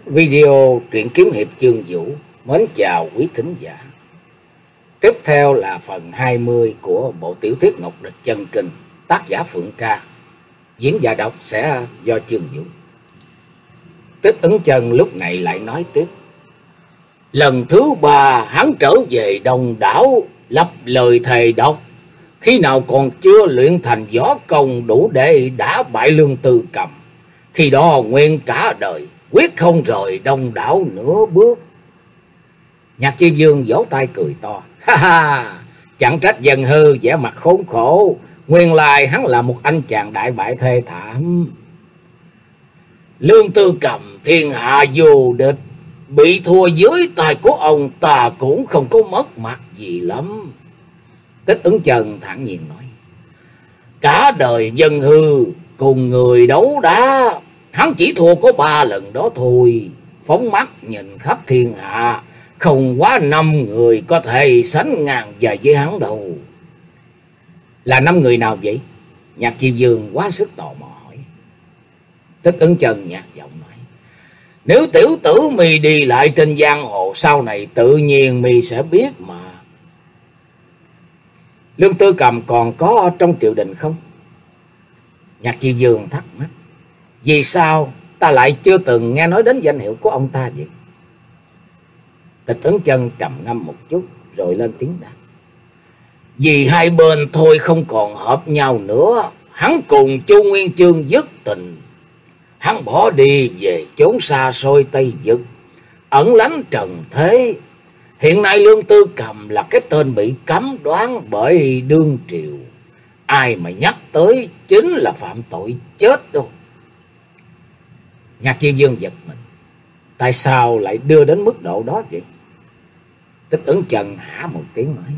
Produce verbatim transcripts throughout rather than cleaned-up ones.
Video truyện kiếm hiệp Chương Vũ mến chào quý thính giả. Tiếp theo là phần hai mươi của bộ tiểu thuyết Ngọc Địch Chân Kinh, tác giả Phượng Ca. Diễn giả đọc sẽ do Chương Vũ. Tích Ấn Chân lúc này lại nói tiếp. Lần thứ ba hắn trở về Đông Đảo, lập lời thề độc. Khi nào còn chưa luyện thành võ công đủ để đả bại Lương Tư Cầm, khi đó nguyên cả đời quyết không rời Đông Đảo nửa bước. Nhạc Chi Dương vỗ tay cười to. Ha ha, chẳng trách Dân Hư vẻ mặt khốn khổ. Nguyên lai hắn là một anh chàng đại bại thê thảm. Lương Tư Cầm thiên hạ vô địch, bị thua dưới tay của ông ta cũng không có mất mặt gì lắm. Tích Ứng Chân thản nhiên nói. Cả đời Dân Hư cùng người đấu đá, hắn chỉ thua có ba lần đó thôi. Phóng mắt nhìn khắp thiên hạ, không quá năm người có thể sánh ngang dài với hắn đâu. Là năm người nào vậy? Nhạc Chi Dương quá sức tò mò hỏi. Tích Ứng Chân nhạt giọng nói. Nếu tiểu tử mi đi lại trên giang hồ sau này tự nhiên mi sẽ biết mà. Lương Tư Cầm còn có trong triều đình không? Nhạc Chi Dương thắc mắc. Vì sao ta lại chưa từng nghe nói đến danh hiệu của ông ta vậy? Tích Ứng Chân trầm ngâm một chút rồi lên tiếng đáp. Vì hai bên thôi không còn hợp nhau nữa, hắn cùng Chu Nguyên Chương dứt tình. Hắn bỏ đi về chốn xa xôi Tây Vực, ẩn lánh trần thế. Hiện nay Lương Tư Cầm là cái tên bị cấm đoán bởi đương triều. Ai mà nhắc tới chính là phạm tội chết đâu. Nhạc Chi Dương giật mình. Tại sao lại đưa đến mức độ đó vậy? Tích Ứng Chân hả một tiếng nói.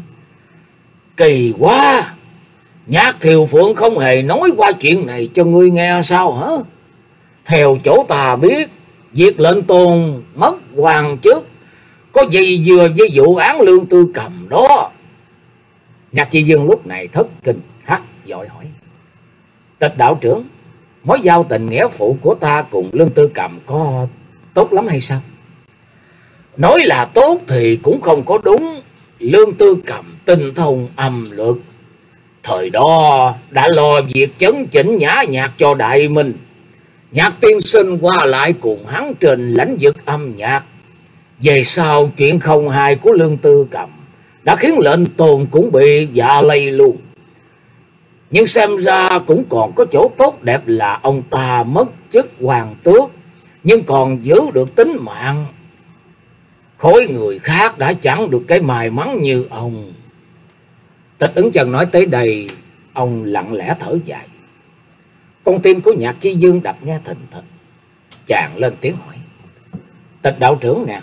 Kỳ quá! Nhạc Thiều Phượng không hề nói qua chuyện này cho ngươi nghe sao hả? Theo chỗ ta biết, việc lệnh tôn mất hoàng chức có gì vừa với vụ án Lương Tư Cầm đó. Nhạc Chi Dương lúc này thất kinh hắt vội hỏi. Tịch đạo trưởng, mối giao tình nghĩa phụ của ta cùng Lương Tư Cầm có tốt lắm hay sao? Nói là tốt thì cũng không có đúng. Lương Tư Cầm tinh thông âm luật, thời đó đã lo việc chấn chỉnh nhã nhạc cho Đại Minh. Nhạc tiên sinh qua lại cùng hắn trên lãnh vực âm nhạc. Về sau chuyện không hài của Lương Tư Cầm đã khiến lệnh tôn cũng bị dạ lây luôn. Nhưng xem ra cũng còn có chỗ tốt đẹp là ông ta mất chức hoàng tước nhưng còn giữ được tính mạng. Khối người khác đã chẳng được cái may mắn như ông. Tích Ứng Chân nói tới đây, ông lặng lẽ thở dài. Con tim của Nhạc Chi Dương đập nghe thình thịch. Chàng lên tiếng hỏi. Tịch đạo trưởng nè,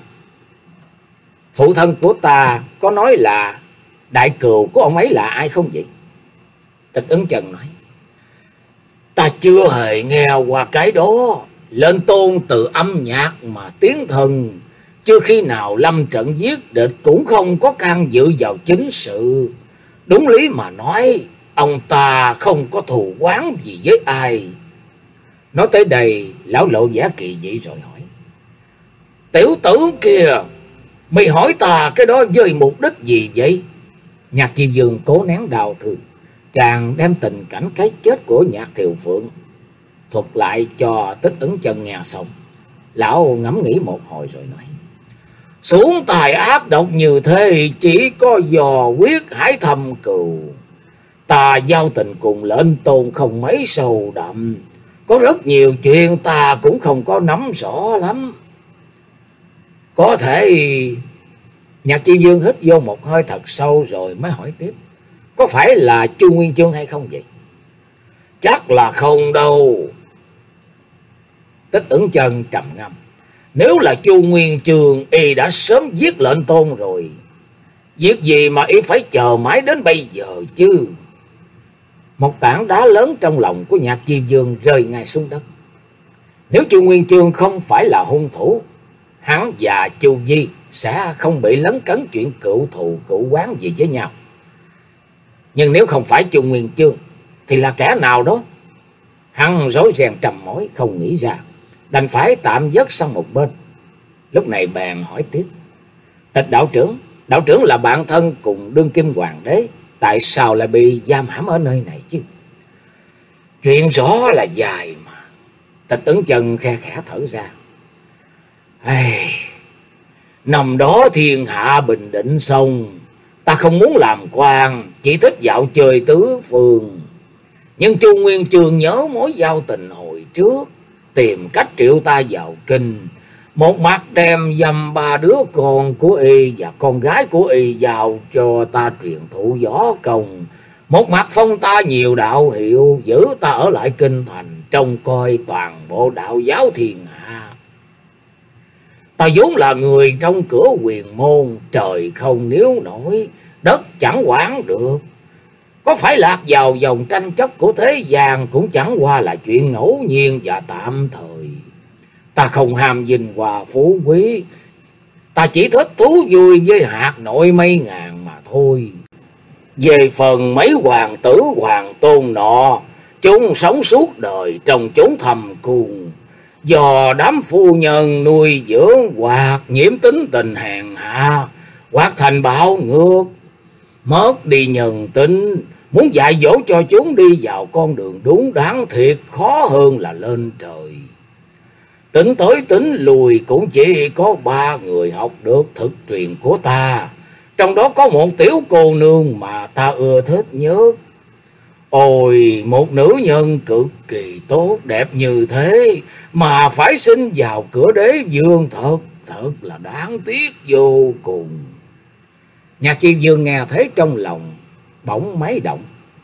phụ thân của ta có nói là đại cừu của ông ấy là ai không vậy? Tích Ứng Chân nói. Ta chưa hề nghe qua cái đó. Lên tôn từ âm nhạc mà tiến thần, chưa khi nào lâm trận giết địch cũng không có can dự vào chính sự. Đúng lý mà nói, ông ta không có thù oán gì với ai. Nói tới đây, lão lộ vẻ kỳ dị rồi hỏi. Tiểu tử kìa, mày hỏi ta cái đó với mục đích gì vậy? Nhạc Chi Dương cố nén đau thương. Chàng đem tình cảnh cái chết của Nhạc Thiều Phượng thuật lại cho Tích Ứng Chân nghe xong. Lão ngẫm nghĩ một hồi rồi nói. Xuống tài ác độc như thế chỉ có dò quyết hải thâm cừu. Ta giao tình cùng lệnh tôn không mấy sâu đậm, có rất nhiều chuyện ta cũng không có nắm rõ lắm. Có thể... Nhạc Chi Dương hít vô một hơi thật sâu rồi mới hỏi tiếp. Có phải là Chu Nguyên Chương hay không vậy? Chắc là không đâu. Tích Ứng Chân trầm ngâm. Nếu là Chu Nguyên Chương, y đã sớm giết lệnh tôn rồi. Việc gì mà y phải chờ mãi đến bây giờ chứ? Một tảng đá lớn trong lòng của Nhạc Chi Dương rơi ngay xuống đất. Nếu Chu Nguyên Chương không phải là hung thủ, hắn và Chu Di sẽ không bị lấn cấn chuyện cựu thù cựu oán gì với nhau. Nhưng nếu không phải Chu Nguyên Chương thì là kẻ nào đó? Hắn rối ren trầm mối không nghĩ ra, đành phải tạm dứt sang một bên, lúc này bèn hỏi tiếp: Tịch đạo trưởng, đạo trưởng là bạn thân cùng đương kim hoàng đế, tại sao lại bị giam hãm ở nơi này chứ? Chuyện rõ là dài mà. Tịch Ứng Chân khe khẽ thở ra. Hey, năm đó thiên hạ bình định xong, ta không muốn làm quan, chỉ thích dạo chơi tứ phương. Nhưng Chu Nguyên Chương nhớ mối giao tình hồi trước, tìm cách triệu ta vào kinh. Một mặt đem dăm ba đứa con của y và con gái của y vào cho ta truyền thụ võ công. Một mặt phong ta nhiều đạo hiệu, giữ ta ở lại kinh thành, trông coi toàn bộ đạo giáo thiên hạ. Ta vốn là người trong cửa quyền môn, trời không níu nổi, đất chẳng quản được. Có phải lạc vào dòng tranh chấp của thế gian cũng chẳng qua là chuyện ngẫu nhiên và tạm thời. Ta không ham vinh hoa phú quý, ta chỉ thích thú vui với hạt nội mây ngàn mà thôi. Về phần mấy hoàng tử hoàng tôn nọ, chúng sống suốt đời trong chốn thầm cùng, do đám phu nhân nuôi dưỡng hoặc nhiễm tính tình hèn hạ, hoặc thành bạo ngược, mất đi nhân tính. Muốn dạy dỗ cho chúng đi vào con đường đúng đắn thiệt khó hơn là lên trời. Tính tới tính lùi cũng chỉ có ba người học được thực truyền của ta, trong đó có một tiểu cô nương mà ta ưa thích nhất. Ôi, một nữ nhân cực kỳ tốt đẹp như thế mà phải sinh vào cửa đế vương, thật thật là đáng tiếc vô cùng. Nhạc Chi Vương nghe thấy trong lòng bỗng mấy động.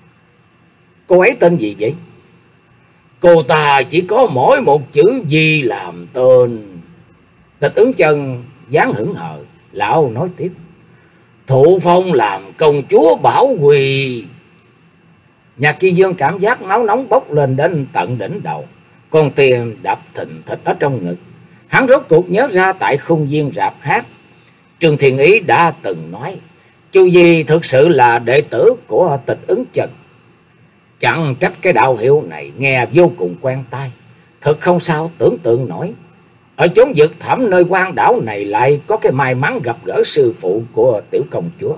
Cô ấy tên gì vậy? Cô ta chỉ có mỗi một chữ Di làm tên. Tịch Ứng Chân dáng hững hờ, lão nói tiếp: Thụ phong làm công chúa Bảo Quỳ. Nhạc Chi Dương cảm giác máu nóng bốc lên đến tận đỉnh đầu, con tim đập thình thịch ở trong ngực. Hắn rốt cuộc nhớ ra tại khung viên rạp hát, Trương Thiên Ý đã từng nói Chu Di thực sự là đệ tử của Tịch Ứng Chân. Chẳng trách cái đạo hiệu này nghe vô cùng quen tai, thật không sao tưởng tượng nổi. Ở chốn vực thẳm nơi quan đảo này lại có cái may mắn gặp gỡ sư phụ của tiểu công chúa.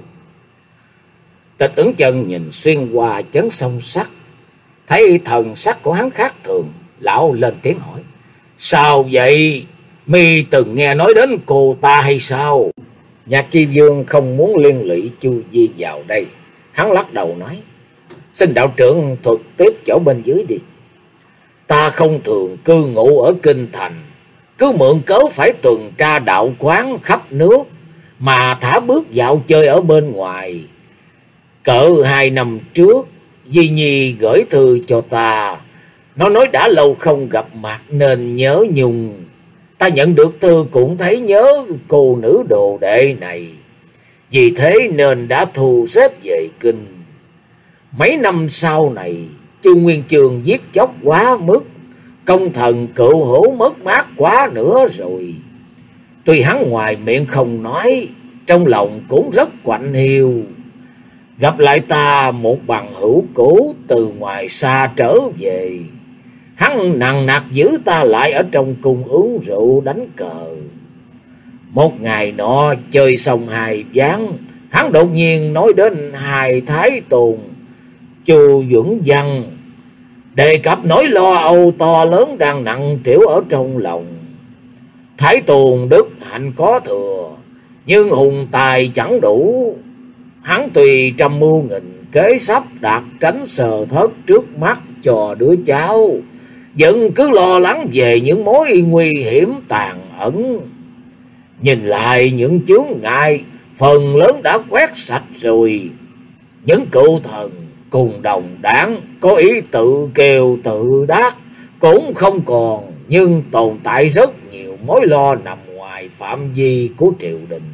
Tịch Ứng Chân nhìn xuyên qua chấn song sắc, thấy thần sắc của hắn khác thường, lão lên tiếng hỏi: Sao vậy? Mi từng nghe nói đến cô ta hay sao? Nhạc Chi Vương không muốn liên lụy Chu Di vào đây, hắn lắc đầu nói: Xin đạo trưởng thuật tiếp chỗ bên dưới đi. Ta không thường cư ngụ ở kinh thành, cứ mượn cớ phải tuần tra đạo quán khắp nước mà thả bước dạo chơi ở bên ngoài. Cỡ hai năm trước, Di Nhi gửi thư cho ta, nó nói đã lâu không gặp mặt nên nhớ nhung. Ta nhận được thư cũng thấy nhớ cô nữ đồ đệ này, vì thế nên đã thu xếp về kinh. Mấy năm sau này, Chu Nguyên Chương giết chóc quá mức, công thần cựu hữu mất mát quá nữa rồi. Tuy hắn ngoài miệng không nói, trong lòng cũng rất quạnh hiu. Gặp lại ta một bằng hữu cũ từ ngoài xa trở về, hắn nằng nặc giữ ta lại ở trong cung uống rượu đánh cờ. Một ngày nọ chơi xong hai ván, hắn đột nhiên nói đến hai thái tôn Chu Duẩn Văn, đề cập nỗi lo âu to lớn đang nặng trĩu ở trong lòng. Thái tôn đức hạnh có thừa, nhưng hùng tài chẳng đủ. Hắn tùy trăm mưu nghìn kế sắp đặt tránh sờ thất trước mắt cho đứa cháu, vẫn cứ lo lắng về những mối nguy hiểm tàn ẩn. Nhìn lại những chướng ngại, phần lớn đã quét sạch rồi. Những cựu thần cùng đồng đảng có ý tự kiều tự đắc cũng không còn, nhưng tồn tại rất nhiều mối lo nằm ngoài phạm vi của triều đình.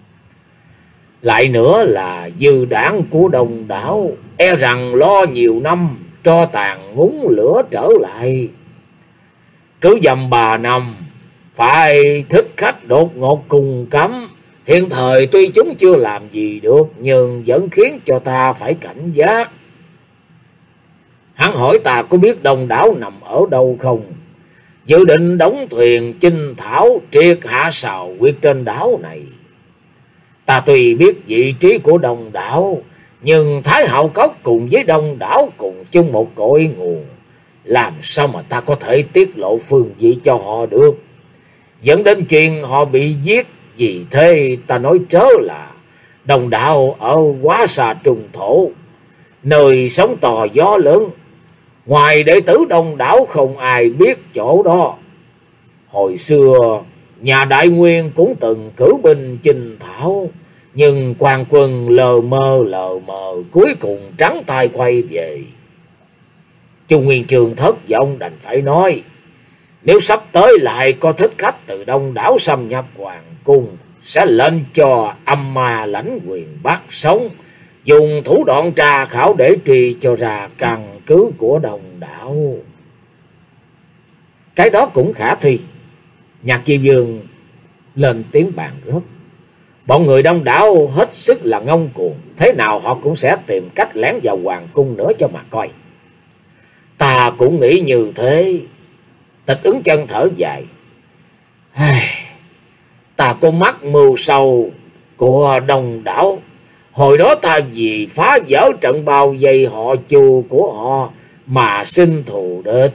Lại nữa là dư đảng của Đông đảo, e rằng lo nhiều năm tro tàn ngúng lửa trở lại. Cứ dầm ba năm phải thích khách đột ngột cùng cấm. Hiện thời tuy chúng chưa làm gì được, nhưng vẫn khiến cho ta phải cảnh giác. Hắn hỏi ta có biết Đông đảo nằm ở đâu không? dự định đóng thuyền chinh thảo triệt hạ sào quyệt trên đảo này. Ta tuy biết vị trí của Đông đảo, nhưng Thái Hạo Cốc cùng với Đông đảo cùng chung một cội nguồn, làm sao mà ta có thể tiết lộ phương vị cho họ được, dẫn đến chuyện họ bị giết. Vì thế ta nói trớ là Đông đảo ở quá xa trùng thổ, nơi sóng to gió lớn, ngoài đệ tử Đông đảo không ai biết chỗ đó. Hồi xưa nhà Đại Nguyên cũng từng cử binh chinh thảo, nhưng quan quân lờ mơ lờ mờ, cuối cùng trắng tay quay về. Chu Nguyên Chương thất vọng đành phải nói, nếu sắp tới lại có thích khách từ Đông đảo xâm nhập hoàng cung, sẽ lệnh cho âm ma lãnh quyền bắt sống, dùng thủ đoạn tra khảo để truy cho ra căn cứ của Đông đảo. Cái đó cũng khả thi. Nhạc Chi Vương lên tiếng bàn góp. Bọn người Đông đảo hết sức là ngông cuồng, thế nào họ cũng sẽ tìm cách lén vào hoàng cung nữa cho mà coi. Ta cũng nghĩ như thế. Tịch Ứng Chân thở dài. Ta có mắc mưu sâu của Đông đảo. Hồi đó ta vì phá vỡ trận bao vây họ Chu của họ mà sinh thù địch.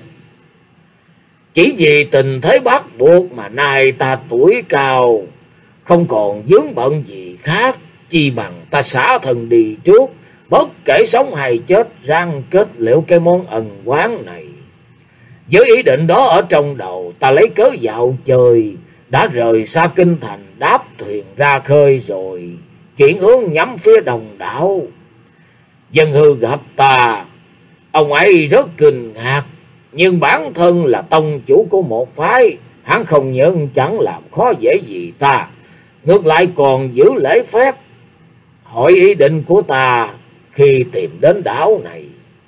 Chỉ vì tình thế bắt buộc mà nay ta tuổi cao, không còn vướng bận gì khác, chi bằng ta xả thân đi trước, bất kể sống hay chết, răng kết liễu cái món ân oán này. Với ý định đó ở trong đầu, ta lấy cớ dạo chơi, đã rời xa kinh thành, đáp thuyền ra khơi rồi chuyển hướng nhắm phía Đông đảo. Dân Hư gặp ta, ông ấy rất kinh ngạc, nhưng bản thân là tông chủ của một phái, hắn không những chẳng làm khó dễ gì ta, ngược lại còn giữ lễ phép, hỏi ý định của ta khi tìm đến đảo này.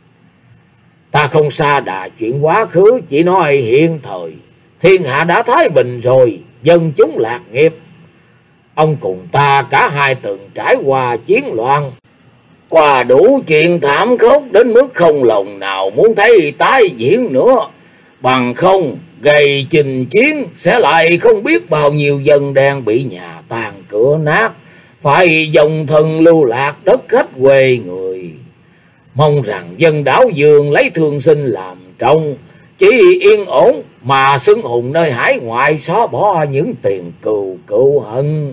Ta không xa đà chuyện quá khứ, chỉ nói hiện thời thiên hạ đã thái bình rồi, dân chúng lạc nghiệp. Ông cùng ta cả hai từng trải qua chiến loạn, qua đủ chuyện thảm khốc đến mức không lòng nào muốn thấy tái diễn nữa. Bằng không gầy chinh chiến sẽ lại không biết bao nhiêu dân đang bị nhà tàn cửa nát, phải dòng thân lưu lạc đất khách quê người. Mong rằng dân đảo Dương lấy thương sinh làm trọng, chỉ yên ổn mà xưng hùng nơi hải ngoại, xóa bỏ những tiền cừu cựu hận.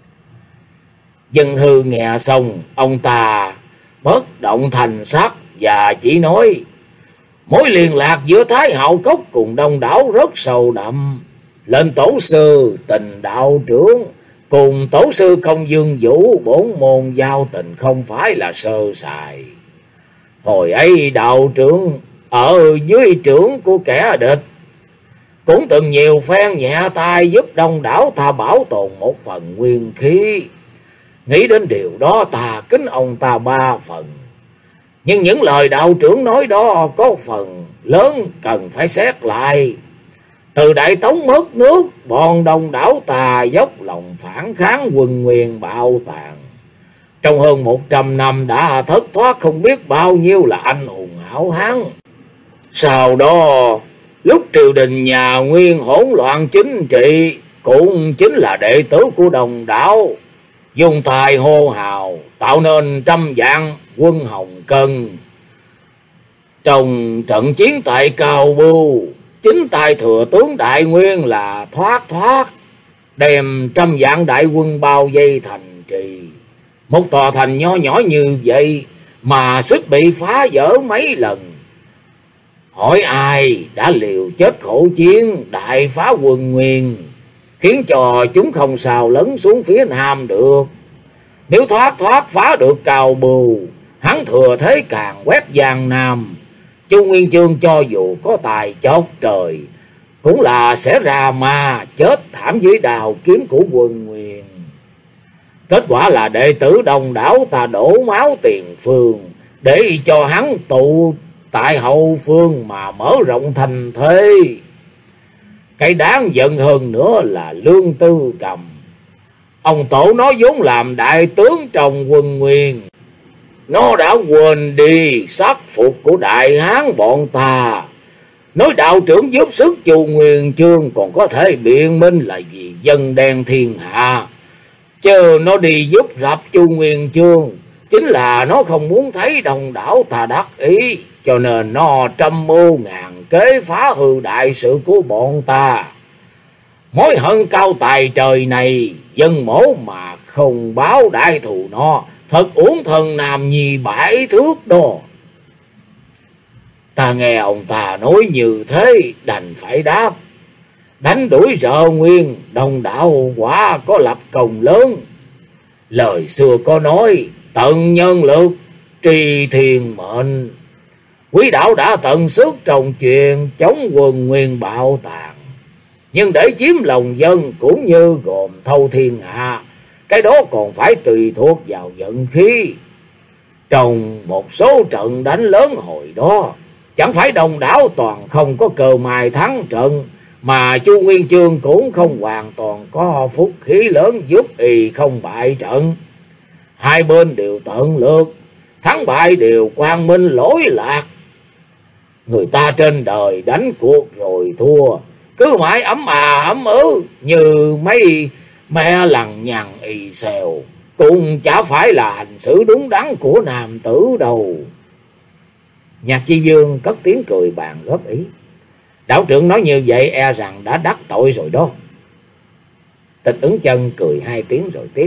Dân Hư nghe xong, ông ta bất động thành sắc và chỉ nói, mối liên lạc giữa Thái Hạo Cốc cùng Đông đảo rất sâu đậm. Lên tổ sư Tình đạo trưởng cùng tổ sư Công Dương Vũ bốn môn giao tình không phải là sơ sài. Hồi ấy đạo trưởng ở dưới trưởng của kẻ địch cũng từng nhiều phen nhẹ tay giúp Đông đảo ta bảo tồn một phần nguyên khí. Nghĩ đến điều đó ta kính ông ta ba phần. Nhưng những lời đạo trưởng nói đó có phần lớn cần phải xét lại. Từ Đại Tống mất nước, bọn Đông đảo ta dốc lòng phản kháng quân Nguyên bạo tàn. Trong hơn một trăm năm đã thất thoát không biết bao nhiêu là anh hùng hảo hán. Sau đó, lúc triều đình nhà Nguyên hỗn loạn chính trị, cũng chính là đệ tử của Đông đảo dùng tài hô hào, tạo nên trăm vạn quân Hồng Cân. Trong trận chiến tại Cao Bưu, chính tay thừa tướng Đại Nguyên là thoát thoát, đem trăm vạn đại quân bao vây thành trì. Một tòa thành nho nhỏ như vậy mà suýt bị phá vỡ mấy lần. Hỏi ai đã liều chết khổ chiến đại phá quân Nguyên, khiến cho chúng không sao lấn xuống phía nam được. Nếu thoát thoát phá được Cao Bưu, hắn thừa thế càng quét Giang Nam. Chu Nguyên Chương cho dù có tài chót trời, cũng là sẽ ra ma chết thảm dưới đào kiếm của quân Nguyên. Kết quả là đệ tử Đông đảo ta đổ máu tiền phương, để cho hắn tụ tại hậu phương mà mở rộng thành thế. Cái đáng giận hơn nữa là Lương Tư Cầm. Ông tổ nó vốn làm đại tướng trong quân Nguyên, nó đã quên đi sắc phục của đại hán bọn ta, Nói đạo trưởng giúp sức Chu Nguyên Chương còn có thể biện minh là vì dân đen thiên hạ. Chứ nó đi giúp rập Chu Nguyên Chương chính là nó không muốn thấy đồng đảo ta đắc ý, cho nên nó trăm mưu ngàn kế phá hư đại sự của bọn ta. Mối hận cao tài trời này, dân mổ mà không báo đại thù nó, thật uổng thần nam nhi bãi thước đó. Ta nghe ông ta nói như thế, đành phải đáp. Đánh đuổi Rợ Nguyên, đồng đạo quả có lập công lớn. Lời xưa có nói, tận nhân lực, trì thiền mệnh. Quý đạo đã tận sức trong chuyện chống quân Nguyên bạo tàn. Nhưng để chiếm lòng dân cũng như gồm thâu thiên hạ, cái đó còn phải tùy thuộc vào vận khí. Trong một số trận đánh lớn hồi đó, chẳng phải đồng đảo toàn không có cơ may thắng trận, mà Chu Nguyên Chương cũng không hoàn toàn có phúc khí lớn giúp y không bại trận. Hai bên đều tận lược, thắng bại đều quang minh lỗi lạc. Người ta trên đời đánh cuộc rồi thua, cứ mãi ấm à ấm ứ như mấy me lằng nhằng ì xèo, cũng chả phải là hành xử đúng đắn của nam tử đâu. Nhạc Chi Dương cất tiếng cười bàn góp ý. Đạo trưởng nói như vậy e rằng đã đắc tội rồi đó. Tịch Ứng Chân cười hai tiếng rồi tiếp.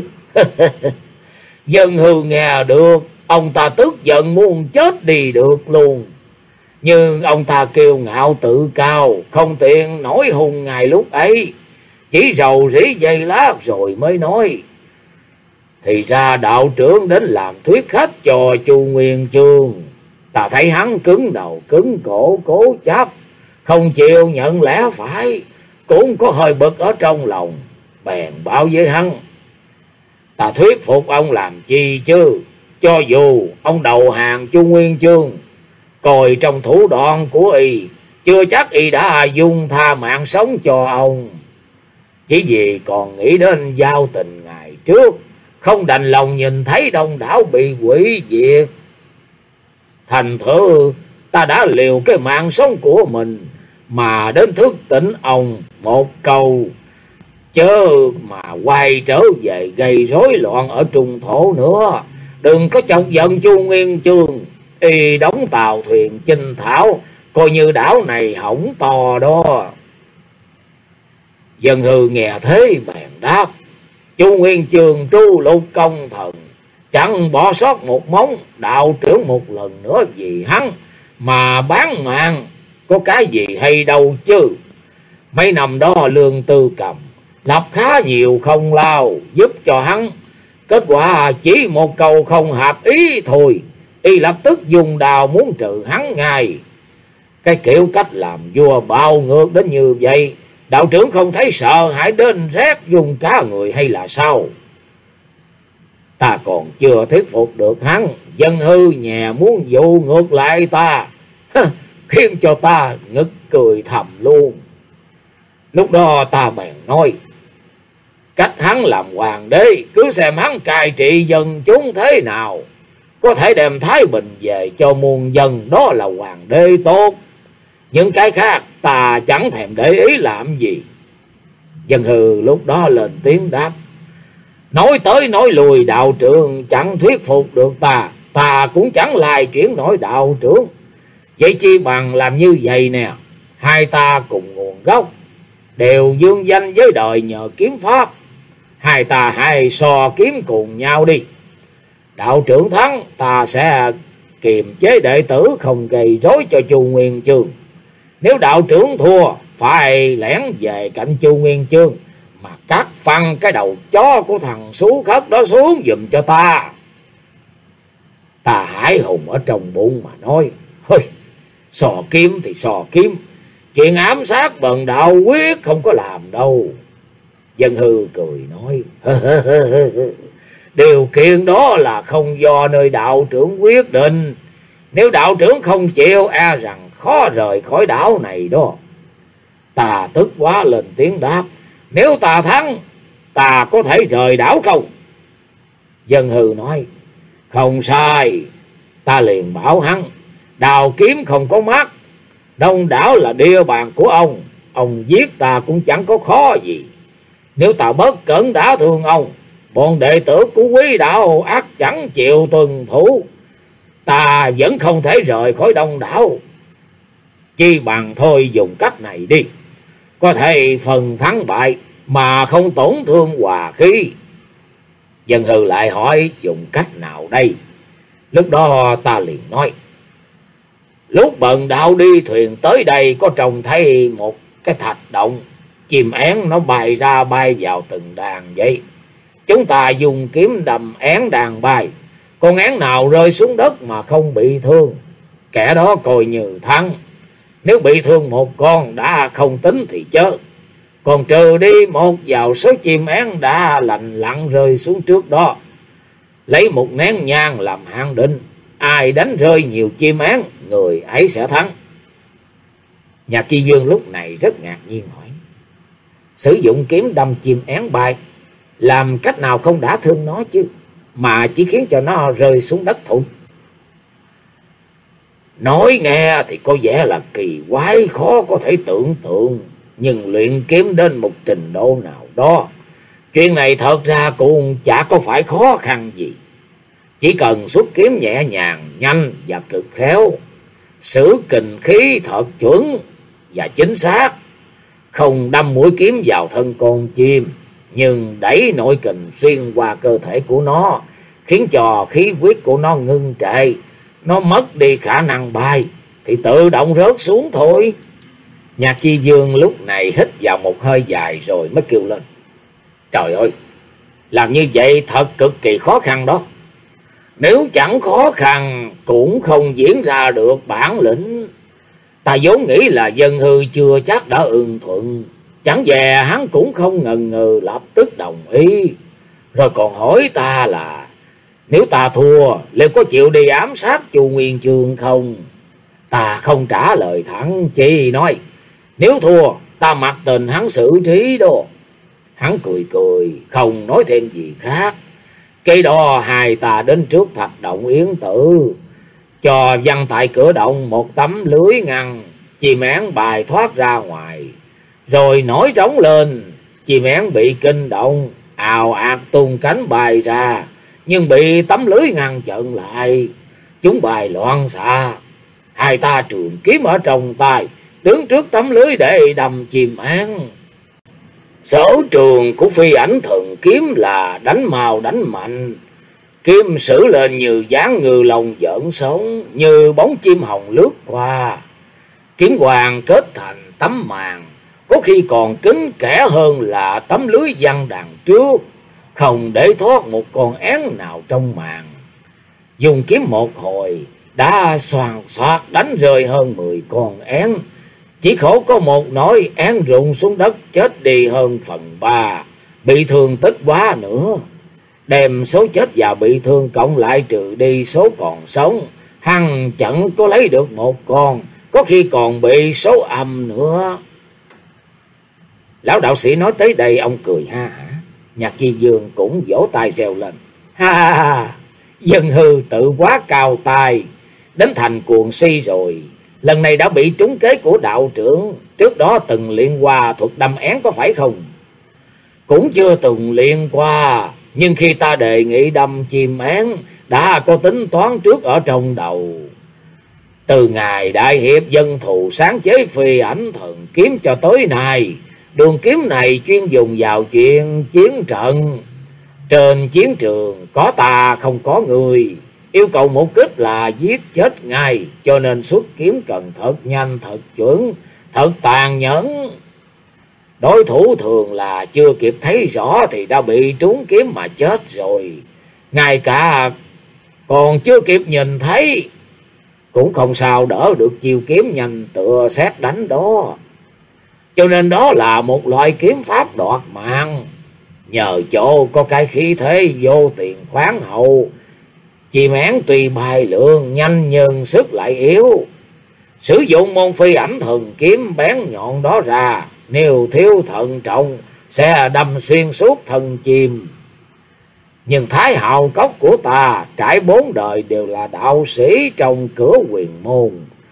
Dân hư nghe được, ông ta tức giận muốn chết đi được luôn. Nhưng ông ta kiêu ngạo tự cao, không tiện nổi hùng ngày lúc ấy. Chỉ rầu rĩ giây lát rồi mới nói. Thì ra đạo trưởng đến làm thuyết khách cho Chu Nguyên Chương. Ta thấy hắn cứng đầu cứng cổ cố chấp, không chịu nhận lẽ phải, cũng có hơi bực ở trong lòng. Bèn bảo với hắn. Ta thuyết phục ông làm chi chứ, cho dù ông đầu hàng Chu Nguyên Chương, coi trong thủ đoạn của y, chưa chắc y đã dung tha mạng sống cho ông. Chỉ vì còn nghĩ đến giao tình ngày trước, không đành lòng nhìn thấy đông đảo bị hủy diệt. Thành thử ta đã liều cái mạng sống của mình mà đến thức tỉnh ông một câu, chớ mà quay trở về gây rối loạn ở trung thổ nữa. Đừng có chọc giận Chu Nguyên Chương, y đóng tàu thuyền chinh thảo, coi như đảo này hỏng to đó. Dân hư nghe thế bèn đáp. Chu Nguyên Chương tru lục công thần, chẳng bỏ sót một móng. Đạo trưởng một lần nữa vì hắn mà bán mạng, có cái gì hay đâu chứ. Mấy năm đó Lương Tư Cầm lập khá nhiều không lao giúp cho hắn, kết quả chỉ một câu không hợp ý thôi, y lập tức dùng đào muốn trừ hắn ngay. Cái kiểu cách làm vua bạo ngược đến như vậy, đạo trưởng không thấy sợ hãi đến rét run cả người hay là sao? Ta còn chưa thuyết phục được hắn, dân hư nhà muốn dụ ngược lại ta, khiến cho ta ngực cười thầm luôn. Lúc đó ta bèn nói, cách hắn làm hoàng đế, cứ xem hắn cai trị dân chúng thế nào, có thể đem thái bình về cho muôn dân, đó là hoàng đế tốt. Những cái khác ta chẳng thèm để ý làm gì. Dân hư lúc đó lên tiếng đáp. Nói tới nói lùi đạo trưởng chẳng thuyết phục được ta, ta cũng chẳng lại chuyển nổi đạo trưởng. Vậy chi bằng làm như vậy nè, hai ta cùng nguồn gốc, đều dương danh với đời nhờ kiếm pháp. Hai ta hai so kiếm cùng nhau đi. Đạo trưởng thắng, ta sẽ kiềm chế đệ tử không gây rối cho Chu Nguyên Chương. Nếu đạo trưởng thua, phải lẻn về cạnh Chu Nguyên Chương mà cắt phăng cái đầu chó của thằng Xú Khất đó xuống giùm cho ta. Ta hãi hùng ở trong bụng mà nói, thôi, sò kiếm thì sò kiếm, chuyện ám sát bần đạo quyết không có làm đâu. Dân hư cười nói, điều kiện đó là không do nơi đạo trưởng quyết định. Nếu đạo trưởng không chịu, e rằng khó rời khỏi đảo này đó. Ta tức quá lên tiếng đáp, nếu ta thắng, ta có thể rời đảo không? Dân hư nói, không sai. Ta liền bảo hắn, đào kiếm không có mắt, Đông đảo là địa bàn của ông, ông giết ta cũng chẳng có khó gì. Nếu ta bất cẩn đã thương ông, bọn đệ tử của quý đạo ắt chẳng chịu tuân thủ, ta vẫn không thể rời khỏi đông đảo. Chi bằng thôi dùng cách này đi, có thể phần thắng bại mà không tổn thương hòa khí. Dân Hư lại hỏi dùng cách nào đây? Lúc đó ta liền nói, lúc bần đạo đi thuyền tới đây có trông thấy một cái thạch động, chim én nó bay ra bay vào từng đàn vậy. Chúng ta dùng kiếm đầm én đàn bay, con én nào rơi xuống đất mà không bị thương, kẻ đó coi như thắng. Nếu bị thương một con đã không tính thì chớ, còn trừ đi một vào số chim én đã lành lặn rơi xuống trước đó. Lấy một nén nhang làm hạn định, ai đánh rơi nhiều chim én, người ấy sẽ thắng. Nhạc Chi Dương lúc này rất ngạc nhiên hỏi, sử dụng kiếm đâm chim én bay, làm cách nào không đả thương nó chứ, mà chỉ khiến cho nó rơi xuống đất thôi? Nói nghe thì có vẻ là kỳ quái, khó có thể tưởng tượng, nhưng luyện kiếm đến một trình độ nào đó, chuyện này thật ra cũng chả có phải khó khăn gì. Chỉ cần xuất kiếm nhẹ nhàng, nhanh và cực khéo, sử kình khí thật chuẩn và chính xác, không đâm mũi kiếm vào thân con chim, nhưng đẩy nội kình xuyên qua cơ thể của nó, khiến cho khí huyết của nó ngưng trệ, nó mất đi khả năng bay, thì tự động rớt xuống thôi. Nhạc Chi Dương lúc này hít vào một hơi dài rồi mới kêu lên, trời ơi, làm như vậy thật cực kỳ khó khăn đó. Nếu chẳng khó khăn cũng không diễn ra được bản lĩnh. Ta vốn nghĩ là Dân Hư chưa chắc đã ưng thuận, chẳng dè hắn cũng không ngần ngừ lập tức đồng ý, rồi còn hỏi ta là nếu ta thua liệu có chịu đi ám sát Chu Nguyên Chương không. Ta không trả lời thẳng, chỉ nói nếu thua ta mặc tình hắn xử trí đó. Hắn cười cười không nói thêm gì khác. Cây đó hai ta đến trước thạch động Yến Tử, cho văng tại cửa động một tấm lưới ngăn, chim én bài thoát ra ngoài, rồi nổi trống lên. Chim én bị kinh động, ào ạt tung cánh bay ra, nhưng bị tấm lưới ngăn chặn lại. Chúng bài loạn xạ, hai ta trường kiếm ở trong tay, đứng trước tấm lưới để đâm chim én. Sở trường của Phi Ảnh Thần Kiếm là đánh mau đánh mạnh, kiếm sử lên như dáng ngư lồng giỡn sống, như bóng chim hồng lướt qua. Kiếm hoàng kết thành tấm màn, có khi còn kín kẽ hơn là tấm lưới văng đằng trước, không để thoát một con én nào trong màn. Dùng kiếm một hồi đã xoàn xoạt đánh rơi hơn mười con én. Chỉ khổ có một nỗi én rụng xuống đất chết đi hơn phần ba, bị thương tích quá nữa. Đem số chết và bị thương cộng lại trừ đi số còn sống, hằng chẳng có lấy được một con, có khi còn bị số âm nữa. Lão đạo sĩ nói tới đây ông cười ha hả. Nhạc Chi Dương cũng vỗ tay reo lên, ha ha ha, Dân Hư tự quá cao tài, đến thành cuồng si rồi. Lần này đã bị trúng kế của đạo trưởng, trước đó từng luyện qua thuật đâm én có phải không? Cũng chưa từng luyện qua, nhưng khi ta đề nghị đâm chim én đã có tính toán trước ở trong đầu. Từ ngày Đại Hiệp Dân Thù sáng chế Phi Ảnh Thần Kiếm cho tới nay, đường kiếm này chuyên dùng vào chuyện chiến trận. Trên chiến trường có ta không có người, yêu cầu một kích là giết chết ngay, cho nên xuất kiếm cần thật nhanh, thật chuẩn, thật tàn nhẫn. Đối thủ thường là chưa kịp thấy rõ thì đã bị trúng kiếm mà chết rồi. Ngay cả còn chưa kịp nhìn thấy cũng không sao đỡ được chiêu kiếm nhanh tựa sét đánh đó. Cho nên đó là một loại kiếm pháp đoạt mạng. Nhờ chỗ có cái khí thế vô tiền khoáng hậu, chim én tùy bài lượng nhanh nhưng sức lại yếu. Sử dụng môn Phi Ảnh Thần Kiếm bén nhọn đó ra, nếu thiếu thận trọng sẽ đâm xuyên suốt thân chim. Nhưng Thái Hào Cốc của ta trải bốn đời đều là đạo sĩ trong cửa Huyền Môn,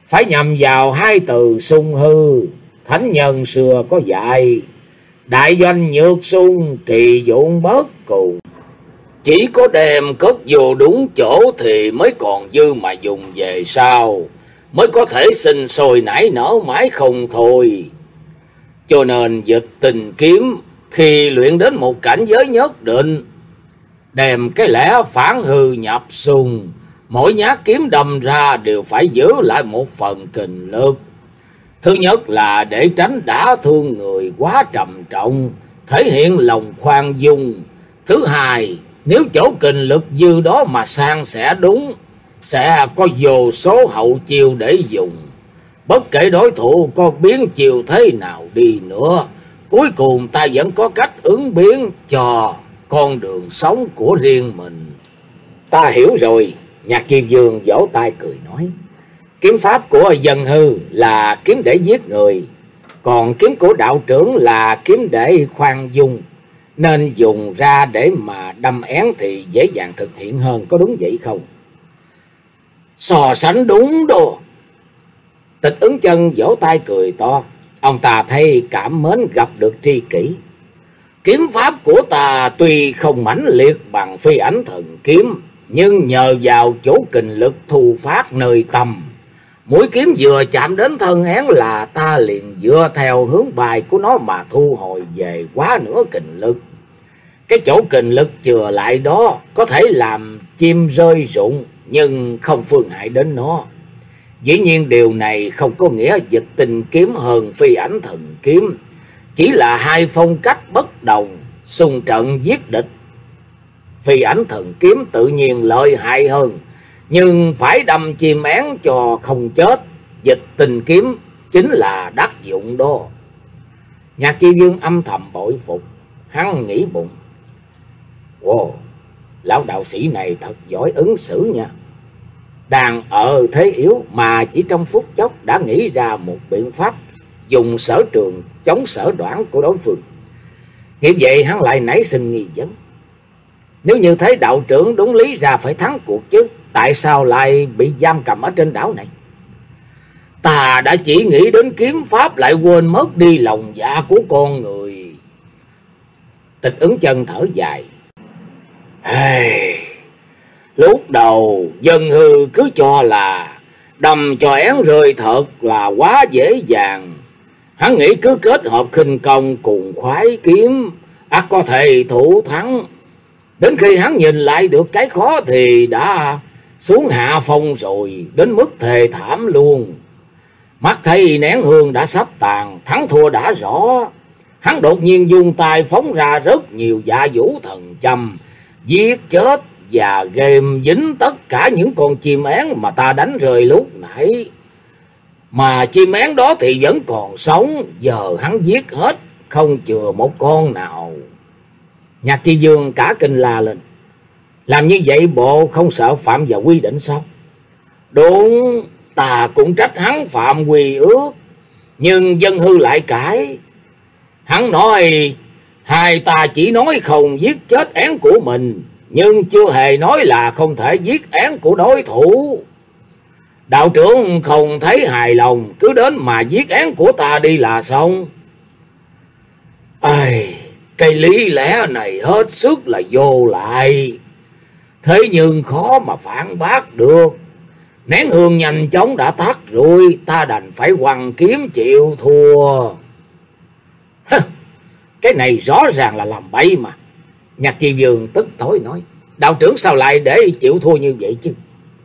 phải nhằm vào hai từ sung hư. Thánh nhân xưa có dạy, đại doanh nhược sung, kỳ dụng bớt cùng. Chỉ có đem cất vô đúng chỗ thì mới còn dư mà dùng về sau, mới có thể sinh sôi nảy nở mãi không thôi. Cho nên Dịch Tình kiếm khi luyện đến một cảnh giới nhất định, đem cái lẽ phản hư nhập xung, mỗi nhát kiếm đâm ra đều phải giữ lại một phần kình lực. Thứ nhất là để tránh đả thương người quá trầm trọng, thể hiện lòng khoan dung. Thứ hai, nếu chỗ kình lực dư đó mà sang sẻ đúng, sẽ có vô số hậu chiêu để dùng. Bất kể đối thủ có biến chiều thế nào đi nữa, cuối cùng ta vẫn có cách ứng biến cho con đường sống của riêng mình. Ta hiểu rồi. Nhạc Chi Vương vỗ tay cười nói. Kiếm pháp của Dân Hư là kiếm để giết người, còn kiếm của đạo trưởng là kiếm để khoan dung, nên dùng ra để mà đâm én thì dễ dàng thực hiện hơn, có đúng vậy không? So sánh đúng đó. Tịch Ứng Chân vỗ tay cười to. Ông ta thấy cảm mến gặp được tri kỷ. Kiếm pháp của ta tuy không mãnh liệt bằng Phi Ảnh Thần Kiếm, nhưng nhờ vào chỗ kình lực thu phát nơi tâm, mũi kiếm vừa chạm đến thân én là ta liền dựa theo hướng bài của nó mà thu hồi về quá nửa kình lực. Cái chỗ kình lực chừa lại đó có thể làm chim rơi rụng, nhưng không phương hại đến nó. Dĩ nhiên điều này không có nghĩa Dịch Tình kiếm hơn Phi Ảnh Thần Kiếm, chỉ là hai phong cách bất đồng, xung trận giết địch. Phi Ảnh Thần Kiếm tự nhiên lợi hại hơn, nhưng phải đâm chim én cho không chết. Dịch Tình kiếm chính là đắc dụng đó. Nhạc Chi Vương âm thầm bội phục. Hắn nghĩ bụng, wow, lão đạo sĩ này thật giỏi ứng xử nha. Đang ở thế yếu mà chỉ trong phút chốc đã nghĩ ra một biện pháp dùng sở trường chống sở đoản của đối phương. Nghĩ vậy hắn lại nảy sinh nghi vấn. Nếu như thế đạo trưởng đúng lý ra phải thắng cuộc chứ, tại sao lại bị giam cầm ở trên đảo này? Ta đã chỉ nghĩ đến kiếm pháp lại quên mất đi lòng dạ của con người. Tịch Ứng Chân thở dài. Hey, lúc đầu Dân Hư cứ cho là đâm cho én rơi thật là quá dễ dàng. Hắn nghĩ cứ kết hợp khinh công cùng khoái kiếm, ắt có thể thủ thắng. Đến khi hắn nhìn lại được cái khó thì đã xuống hạ phong rồi, đến mức thề thảm luôn. Mắt thấy nén hương đã sắp tàn, thắng thua đã rõ. Hắn đột nhiên dùng tay phóng ra rất nhiều dạ vũ thần châm, giết chết và ghềm dính tất cả những con chim én mà ta đánh rơi lúc nãy. Mà chim én đó thì vẫn còn sống, giờ hắn giết hết, không chừa một con nào. Nhạc Chi Vương cả kinh la lên. Làm như vậy bộ không sợ phạm vào quy định sao? Đúng, ta cũng trách hắn phạm quy ước, nhưng Dân Hư lại cãi. Hắn nói hai ta chỉ nói không giết chết én của mình, nhưng chưa hề nói là không thể giết én của đối thủ. Đạo trưởng không thấy hài lòng, cứ đến mà giết én của ta đi là xong. Ây, cái lý lẽ này hết sức là vô lại, thế nhưng khó mà phản bác được. Nén hương nhanh chóng đã tắt rồi, ta đành phải quăng kiếm chịu thua. Hơ, cái này rõ ràng là làm bậy mà. Nhạc Chi Vương tức tối nói. Đạo trưởng sao lại để chịu thua như vậy chứ?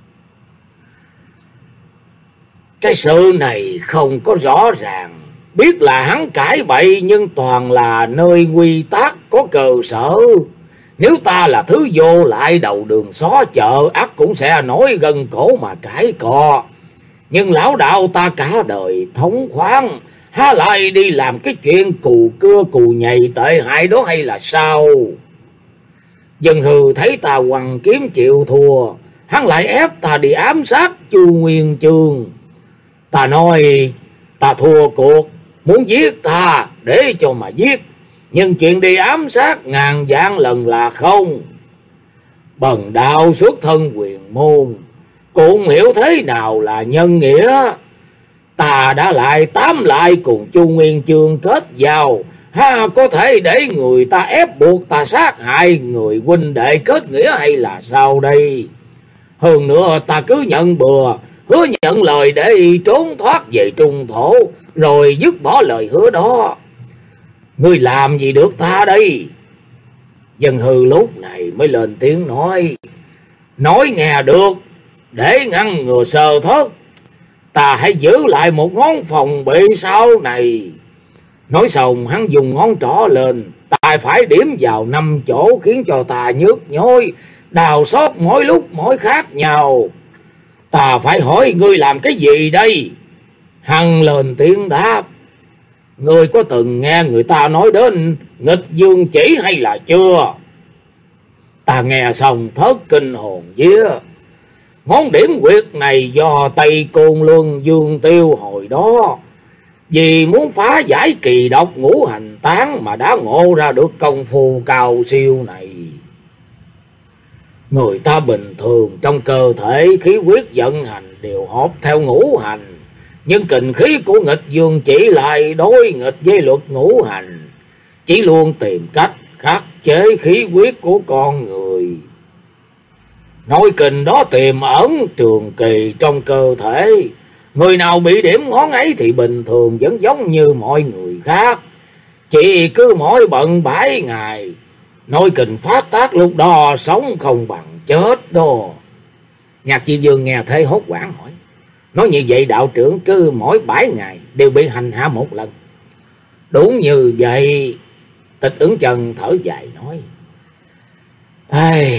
Cái sự này không có rõ ràng. Biết là hắn cãi bậy, nhưng toàn là nơi quy tắc có cơ sở. Nếu ta là thứ vô lại đầu đường xó chợ, ắt cũng sẽ nổi gần cổ mà cãi cò. Nhưng lão đạo ta cả đời thống khoáng, há lại đi làm cái chuyện cù cưa cù nhầy tệ hại đó hay là sao? Dân Hư thấy ta quăng kiếm chịu thua, hắn lại ép ta đi ám sát Chu Nguyên Chương. Ta nói ta thua cuộc, muốn giết ta để cho mà giết, nhưng chuyện đi ám sát ngàn vạn lần là không. Bần đạo xuất thân quyền môn, cũng hiểu thế nào là nhân nghĩa. Ta đã lại tám lại cùng Chu Nguyên Chương kết giao, ha có thể để người ta ép buộc ta sát hại người huynh đệ kết nghĩa hay là sao đây? Hơn nữa ta cứ nhận bừa, hứa nhận lời để trốn thoát về Trung Thổ, rồi dứt bỏ lời hứa đó. Ngươi làm gì được ta đây? Dân Hư lúc này mới lên tiếng nói. Nói nghe được, để ngăn ngừa sơ thất, ta hãy giữ lại một ngón phòng bị sau này. Nói xong hắn dùng ngón trỏ lên, tay phải điểm vào năm chỗ khiến cho ta nhức nhối, đau xót mỗi lúc mỗi khác nhau. Ta phải hỏi ngươi làm cái gì đây? Hắn lên tiếng đáp. Ngươi có từng nghe người ta nói đến nghịch dương chỉ hay là chưa? Ta nghe xong thất kinh hồn vía. Ngón điểm quyệt này do Tây Côn Luân Dương Tiêu hồi đó, vì muốn phá giải kỳ độc ngũ hành tán mà đã ngộ ra được công phu cao siêu này. Người ta bình thường trong cơ thể khí huyết vận hành đều hợp theo ngũ hành, nhưng kình khí của nghịch dương chỉ lại đối nghịch với luật ngũ hành, chỉ luôn tìm cách khắc chế khí huyết của con người. Nội kình đó tiềm ẩn trường kỳ trong cơ thể, người nào bị điểm ngón ấy thì bình thường vẫn giống như mọi người khác, chỉ cứ mỗi bận bảy ngày, nội kình phát tác lúc đó sống không bằng chết đó. Nhạc Chi Vương nghe thấy hốt hoảng hỏi. Nói như vậy đạo trưởng cứ mỗi bảy ngày đều bị hành hạ một lần? Đúng như vậy. Tịch Ứng Chân thở dài nói. Ây,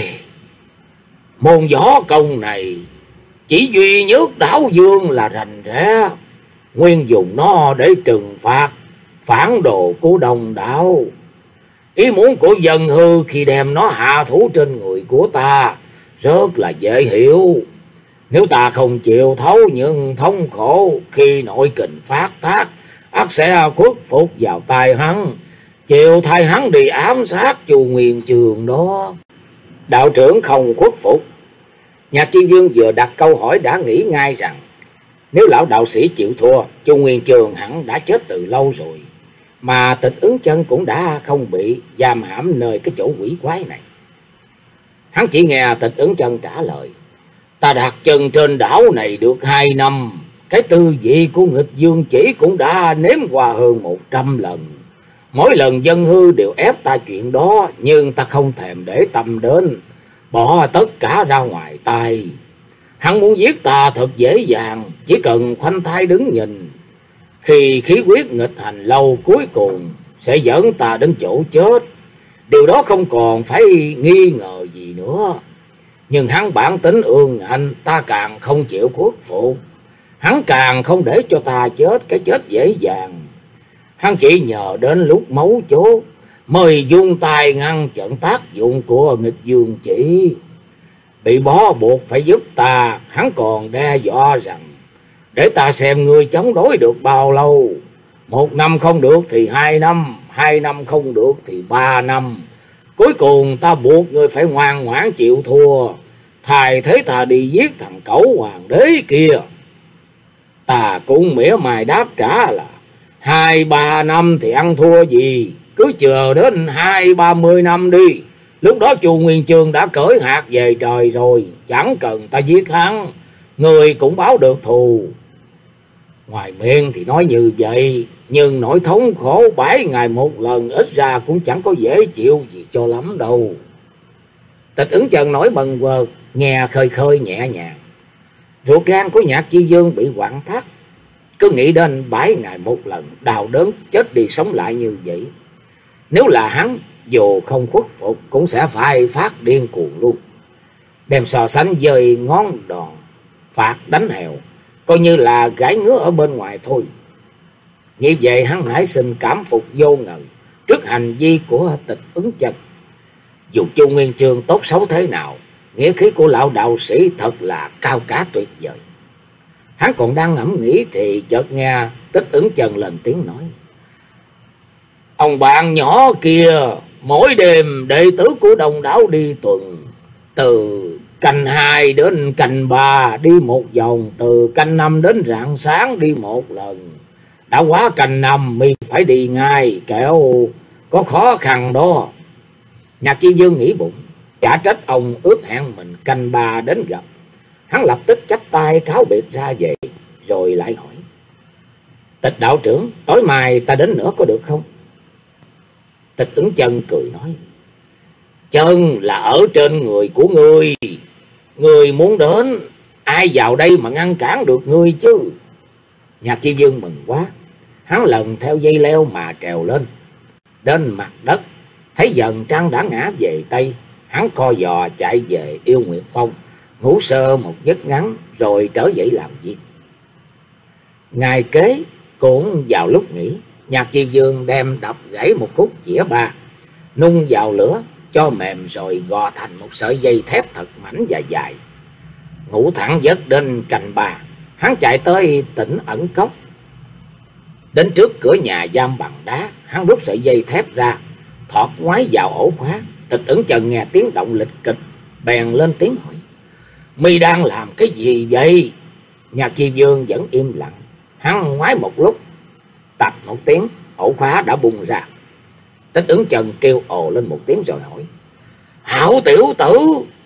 môn võ công này chỉ duy nhất Đảo Dương là rành rẽ, nguyên dùng nó để trừng phạt phản đồ của đồng đạo. Ý muốn của Dân Hư khi đem nó hạ thủ trên người của ta rất là dễ hiểu. Nếu ta không chịu thấu những thống khổ khi nội kình phát tác, ắt sẽ khuất phục vào tay hắn, chịu thay hắn đi ám sát Chu Nguyên Chương đó. Đạo trưởng không khuất phục? Nhạc Chi Vương vừa đặt câu hỏi đã nghĩ ngay rằng nếu lão đạo sĩ chịu thua, Chu Nguyên Chương hẳn đã chết từ lâu rồi, mà Tịch Ứng Chân cũng đã không bị giam hãm nơi cái chỗ quỷ quái này. Hắn chỉ nghe Tịch Ứng Chân trả lời. Ta đặt chân trên đảo này được hai năm, cái tư vị của nghịch dương chỉ cũng đã nếm qua hơn một trăm lần. Mỗi lần Dân Hư đều ép ta chuyện đó, nhưng ta không thèm để tâm đến, bỏ tất cả ra ngoài tay. Hắn muốn giết ta thật dễ dàng, chỉ cần khoanh tay đứng nhìn. Khi khí huyết nghịch hành lâu, cuối cùng sẽ dẫn ta đến chỗ chết. Điều đó không còn phải nghi ngờ gì nữa. Nhưng hắn bản tính ương ngạnh, ta càng không chịu khuất phục. Hắn càng không để cho ta chết cái chết dễ dàng. Hắn chỉ nhờ đến lúc mấu chốt mới dung tay ngăn chặn tác dụng của nghịch dương chỉ. Bị bó buộc phải giúp ta, hắn còn đe dọa rằng để ta xem ngươi chống đối được bao lâu. Một năm không được thì hai năm, hai năm không được thì ba năm. Cuối cùng ta buộc ngươi phải ngoan ngoãn chịu thua, thay thế ta đi giết thằng cẩu hoàng đế kia. Ta cũng mỉa mai đáp trả là hai ba năm thì ăn thua gì, cứ chờ đến hai ba mươi năm đi. Lúc đó Chu Nguyên Chương đã cởi hạt về trời rồi, chẳng cần ta giết hắn, người cũng báo được thù. Ngoài miệng thì nói như vậy, nhưng nỗi thống khổ bảy ngày một lần ít ra cũng chẳng có dễ chịu gì cho lắm đâu. Tịch Ứng Chân nói bần quơ, nghe khơi khơi nhẹ nhàng. Ruột gan của Nhạc Chi Vương bị quặn thắt, cứ nghĩ đến bảy ngày một lần đau đớn chết đi sống lại như vậy. Nếu là hắn, dù không khuất phục cũng sẽ phải phát điên cuồng luôn. Đem so sánh với ngón đòn phạt đánh hèo, coi như là gãi ngứa ở bên ngoài thôi. Như vậy hắn nảy sinh cảm phục vô ngờ trước hành vi của Tịch Ứng Chân. Dù Chu Nguyên Chương tốt xấu thế nào, nghĩa khí của lão đạo sĩ thật là cao cả tuyệt vời. Hắn còn đang ngẫm nghĩ thì chợt nghe Tịch Ứng Chân lên tiếng nói. Ông bạn nhỏ kia mỗi đêm đệ tử của đồng đảo đi tuần, từ Canh hai đến canh ba đi một vòng, từ canh năm đến rạng sáng đi một lần. Đã quá canh năm mi phải đi ngay, kẻo có khó khăn đó. Nhạc Chi Dương nghĩ bụng, chả trách ông ước hẹn mình canh ba đến gặp. Hắn lập tức chắp tay cáo biệt ra về, rồi lại hỏi: Tịch đạo trưởng, tối mai ta đến nữa có được không? Tịch Ứng Chân cười nói: Chân là ở trên người của ngươi, ngươi muốn đến, ai vào đây mà ngăn cản được ngươi chứ? Nhạc Chi Dương mừng quá, hắn lần theo dây leo mà trèo lên. Đến mặt đất, thấy dần trăng đã ngã về Tây, hắn co giò chạy về Yêu Nguyệt Phong, ngủ sơ một giấc ngắn rồi trở dậy làm việc. Ngày kế cũng vào lúc nghỉ, Nhạc Chi Dương đem đập gãy một khúc chĩa ba, nung vào lửa cho mềm rồi gò thành một sợi dây thép thật mảnh và dài. Ngủ thẳng giấc đến canh ba, hắn chạy tới Tỉnh Ẩn Cốc. Đến trước cửa nhà giam bằng đá, hắn rút sợi dây thép ra, thọt ngoái vào ổ khóa. Tịch Ứng Chân nghe tiếng động lịch kịch, bèn lên tiếng hỏi: Mi đang làm cái gì vậy? Nhạc Chi Dương vẫn im lặng. Hắn ngoái một lúc, tạch một tiếng, ổ khóa đã bung ra. Tịch Ứng Chân kêu ồ lên một tiếng rồi hỏi: Hảo tiểu tử,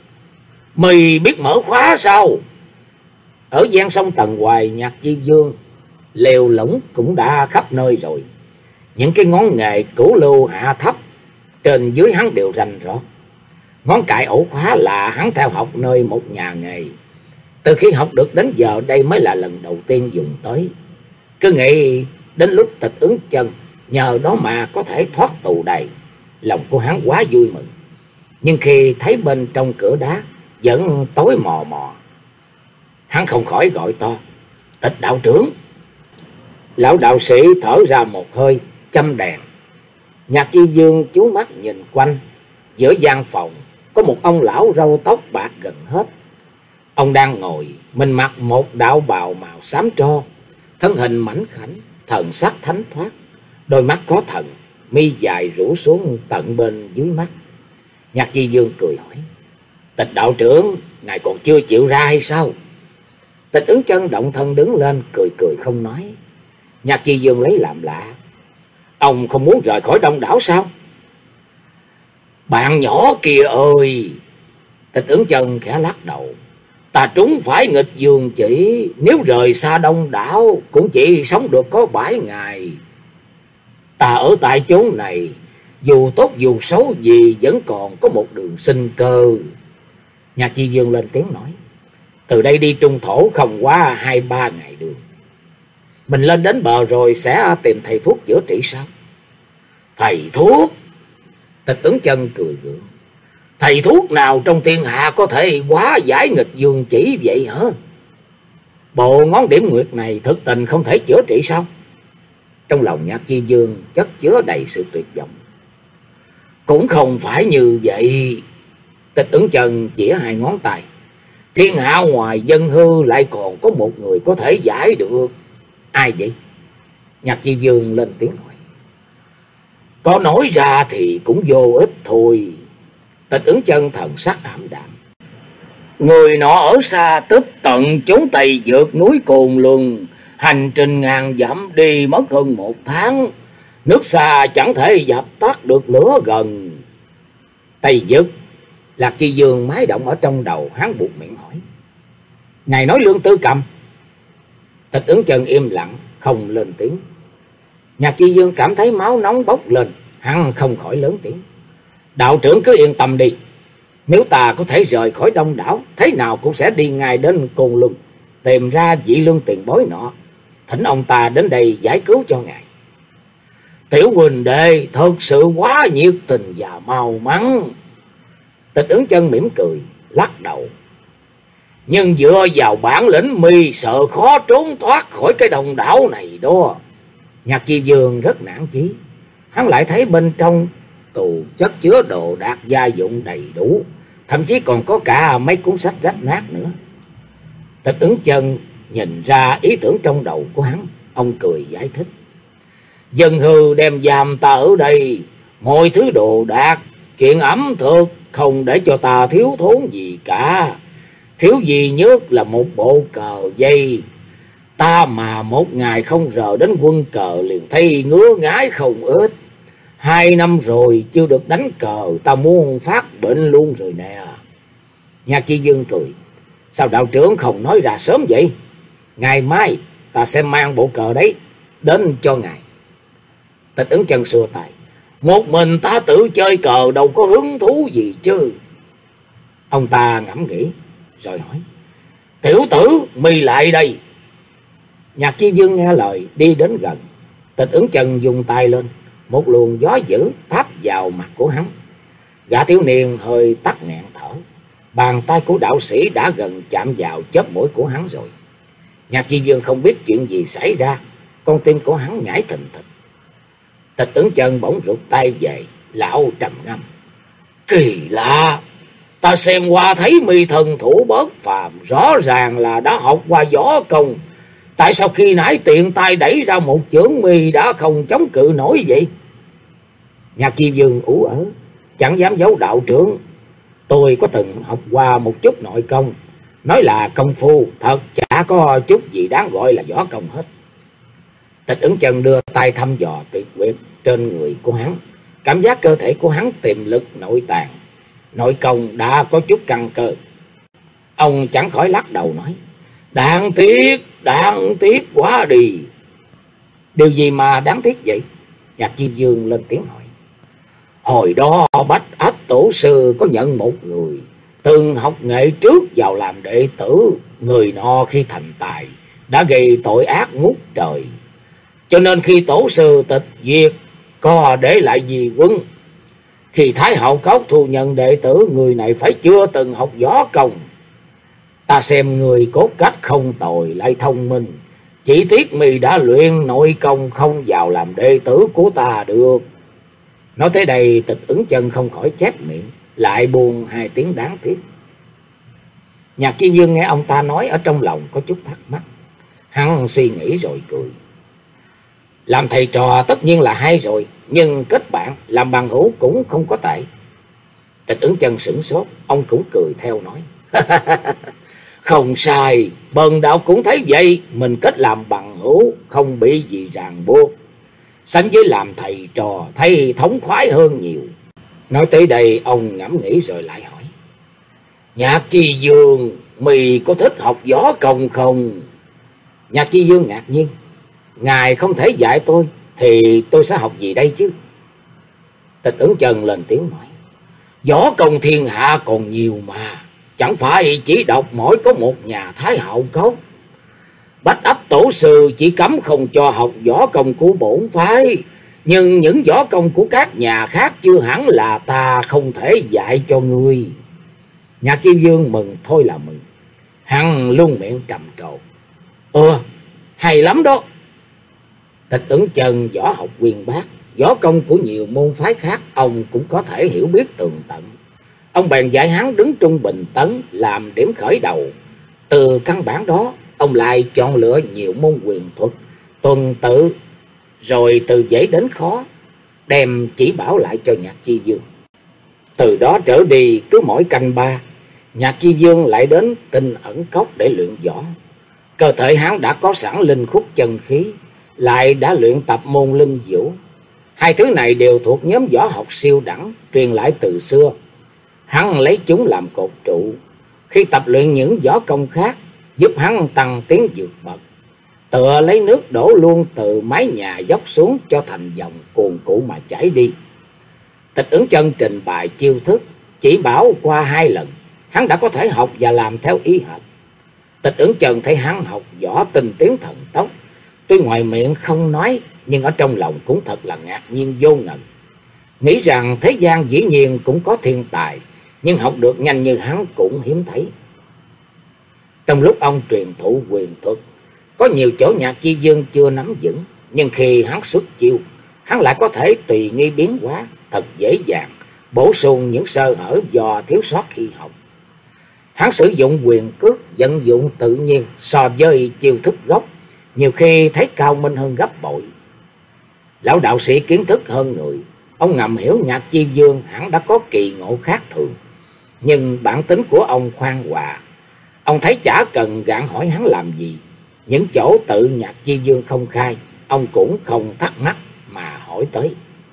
mày biết mở khóa sao? Ở gian sông Tần Hoài, Nhạc Chi Dương lều lỏng cũng đã khắp nơi rồi. Những cái ngón nghề cửu lưu hạ thấp trên dưới hắn đều rành rõ. Ngón cài ổ khóa là hắn theo học nơi một nhà nghề. Từ khi học được đến giờ đây mới là lần đầu tiên dùng tới. Cứ nghĩ đến lúc Tịch Ứng Chân nhờ đó mà có thể thoát tù đầy, lòng của hắn quá vui mừng. Nhưng khi thấy bên trong cửa đá vẫn tối mò mò, hắn không khỏi gọi to: Tịch đạo trưởng! Lão đạo sĩ thở ra một hơi, châm đèn. Nhạc Chi Dương chú mắt nhìn quanh. Giữa gian phòng có một ông lão râu tóc bạc gần hết. Ông đang ngồi, mình mặc một đạo bào màu xám tro, thân hình mảnh khảnh, thần sắc thánh thoát, đôi mắt có thần, mi dài rủ xuống tận bên dưới mắt. Nhạc Chi Dương cười hỏi: Tịch đạo trưởng, ngài còn chưa chịu ra hay sao? Tịch Ứng Chân động thân đứng lên, cười cười không nói. Nhạc Chi Dương lấy làm lạ: Ông không muốn rời khỏi Đông Đảo sao? Bạn nhỏ kia ơi! Tịch Ứng Chân khẽ lắc đầu: Ta trúng phải nghịch dương chỉ, nếu rời xa Đông Đảo cũng chỉ sống được có bảy ngày. Ta ở tại chốn này, dù tốt dù xấu gì vẫn còn có một đường sinh cơ. Nhạc Chi Dương lên tiếng nói: Từ đây đi Trung Thổ không quá hai ba ngày đường. Mình lên đến bờ rồi sẽ tìm thầy thuốc chữa trị sao? Thầy thuốc? Tịch Ứng Chân cười gượng: Thầy thuốc nào trong thiên hạ có thể quá giải nghịch dương chỉ vậy hả? Bộ ngón điểm nguyệt này thực tình không thể chữa trị sao? Trong lòng Nhạc Chi Dương chất chứa đầy sự tuyệt vọng. Cũng không phải như vậy. Tịch Ứng Chân chỉ hai ngón tay: Thiên hạ ngoài Dân Hư lại còn có một người có thể giải được. Ai vậy? Nhạc Chi Dương lên tiếng hỏi. Có nói ra thì cũng vô ích thôi. Tịch Ứng Chân thần sắc ảm đạm: Người nọ ở xa tức tận chốn Tây vượt núi Cồn Luân, hành trình ngàn dặm đi mất hơn một tháng. Nước xa chẳng thể dập tắt được lửa gần. Tây Dực? Lạc Chi Dương mái động ở trong đầu, hắn buộc miệng hỏi: Ngài nói Lương Tư Cầm? Tịch Ứng Chân im lặng không lên tiếng. Nhạc Chi Dương cảm thấy máu nóng bốc lên, hắn không khỏi lớn tiếng: Đạo trưởng cứ yên tâm đi, nếu ta có thể rời khỏi Đông Đảo, thế nào cũng sẽ đi ngay đến Cồn Luân, tìm ra vị Lương tiền bối nọ, thỉnh ông ta đến đây giải cứu cho ngài. Tiểu huynh đệ thật sự quá nhiệt tình và mau mắn. Tịch Ứng Chân mỉm cười lắc đầu: Nhưng dựa vào bản lĩnh mi sợ khó trốn thoát khỏi cái Đông Đảo này đó. Nhạc Chi Dương rất nản chí. Hắn lại thấy bên trong tù chất chứa đồ đạc gia dụng đầy đủ, thậm chí còn có cả mấy cuốn sách rách nát nữa. Tịch Ứng Chân nhìn ra ý tưởng trong đầu của hắn, ông cười giải thích: Dân Hư đem giam ta ở đây, mọi thứ đồ đạc, chuyện ẩm thực, không để cho ta thiếu thốn gì cả. Thiếu gì nhất là một bộ cờ dây. Ta mà một ngày không rờ đến quân cờ liền thấy ngứa ngái không ít. Hai năm rồi chưa được đánh cờ, ta muốn phát bệnh luôn rồi nè. Nhạc Chi Dương cười. Sao đạo trưởng không nói ra sớm vậy? Ngày mai ta sẽ mang bộ cờ đấy đến cho ngài. Tịch Ứng Chân xua tay. Một mình ta tự chơi cờ đâu có hứng thú gì chứ. Ông ta ngẫm nghĩ rồi hỏi. Tiểu tử, mi lại đây. Nhạc Chi Dương nghe lời đi đến gần. Tịch Ứng Chân dùng tay lên, một luồng gió dữ táp vào mặt của hắn. Gã thiếu niên hơi tắc nghẹn thở. Bàn tay của đạo sĩ đã gần chạm vào chóp mũi của hắn rồi. Nhạc Chi Dương không biết chuyện gì xảy ra, con tim của hắn nhảy thình thịch. Tịch Ứng Chân bỗng rụt tay về, lão trầm ngâm. Kỳ lạ, ta xem qua thấy mi thần thủ bất phàm, rõ ràng là đã học qua võ công. Tại sao khi nãy tiện tay đẩy ra một chưởng mi đã không chống cự nổi vậy? Nhạc Chi Dương ú ớ, chẳng dám giấu đạo trưởng. Tôi có từng học qua một chút nội công, nói là công phu, thật chả có chút gì đáng gọi là võ công hết. Tịch Ứng Chân đưa tay thăm dò tuyệt quyệt trên người của hắn, cảm giác cơ thể của hắn tiềm lực nội tàn, nội công đã có chút căn cơ. Ông chẳng khỏi lắc đầu nói. Đáng tiếc, đáng tiếc quá đi. Điều gì mà đáng tiếc vậy? Nhạc Chi Dương lên tiếng hỏi. Hồi đó Bách Ách tổ sư có nhận một người từng học nghệ trước vào làm đệ tử. Người nọ khi thành tài đã gây tội ác ngút trời, cho nên khi tổ sư tịch diệt có để lại di quân. Khi Thái Hậu Cốc thu nhận đệ tử, người này phải chưa từng học võ công. Ta xem người cốt cách không tồi lại thông minh, chỉ tiếc mi đã luyện nội công không vào làm đệ tử của ta được. Nói tới đây, Tịch Ứng Chân không khỏi chép miệng, lại buông hai tiếng đáng tiếc. Nhạc Chi Dương nghe ông ta nói ở trong lòng có chút thắc mắc. Hắn suy nghĩ rồi cười. Làm thầy trò tất nhiên là hay rồi, nhưng kết bạn làm bằng hữu cũng không có tệ. Tịch Ứng Chân sửng sốt, ông cũng cười theo nói. Không sai, bần đạo cũng thấy vậy. Mình kết làm bằng hữu không bị gì ràng buộc, sánh với làm thầy trò thấy thống khoái hơn nhiều. Nói tới đây ông ngẫm nghĩ rồi lại hỏi. Nhạc Chi Dương, mày có thích học võ công không? Nhạc Chi Dương ngạc nhiên. Ngài không thể dạy tôi thì tôi sẽ học gì đây chứ? Tịch Ứng Chân lên tiếng nói. Võ công thiên hạ còn nhiều mà, chẳng phải chỉ đọc mỗi có một nhà Thái Hậu Cốc. Bách Ách tổ sư chỉ cấm không cho học võ công của bổn phái, nhưng những võ công của các nhà khác chưa hẳn là ta không thể dạy cho ngươi. Nhạc Chi Dương mừng thôi là mừng, hắn luôn miệng trầm trồ. Ừ, hay lắm đó. Tịch Ứng Chân võ học uyên bác, võ công của nhiều môn phái khác ông cũng có thể hiểu biết tường tận. Ông bèn dạy hắn đứng trung bình tấn làm điểm khởi đầu. Từ căn bản đó, ông lại chọn lựa nhiều môn quyền thuật, tuần tự, rồi từ dễ đến khó, đem chỉ bảo lại cho Nhạc Chi Dương. Từ đó trở đi, cứ mỗi canh ba, Nhạc Chi Dương lại đến Tinh Ẩn Cốc để luyện võ. Cơ thể hắn đã có sẵn linh khúc chân khí, lại đã luyện tập môn linh vũ. Hai thứ này đều thuộc nhóm võ học siêu đẳng, truyền lại từ xưa. Hắn lấy chúng làm cột trụ, khi tập luyện những võ công khác, giúp hắn tăng tiến vượt bậc. Tựa lấy nước đổ luôn từ mái nhà dốc xuống cho thành dòng cuồn cuộn mà chảy đi. Tịch Ứng Chân trình bày chiêu thức, chỉ bảo qua hai lần, hắn đã có thể học và làm theo ý hệt. Tịch Ứng Chân thấy hắn học võ tinh tiến thần tốc, tuy ngoài miệng không nói, nhưng ở trong lòng cũng thật là ngạc nhiên vô ngần. Nghĩ rằng thế gian dĩ nhiên cũng có thiên tài, nhưng học được nhanh như hắn cũng hiếm thấy. Trong lúc ông truyền thụ quyền thuật, có nhiều chỗ Nhạc Chi Dương chưa nắm vững, nhưng khi hắn xuất chiêu, hắn lại có thể tùy nghi biến hóa, thật dễ dàng bổ sung những sơ hở do thiếu sót khi học. Hắn sử dụng quyền cước vận dụng tự nhiên so với chiêu thức gốc, nhiều khi thấy cao minh hơn gấp bội. Lão đạo sĩ kiến thức hơn người, Ông ngầm hiểu Nhạc Chi Vương hẳn đã có kỳ ngộ khác thường, nhưng bản tính của ông khoan hòa. Ông thấy chả cần gạn hỏi hắn làm gì. Những chỗ tự Nhạc Chi Vương không khai, ông cũng không thắc mắc mà hỏi tới.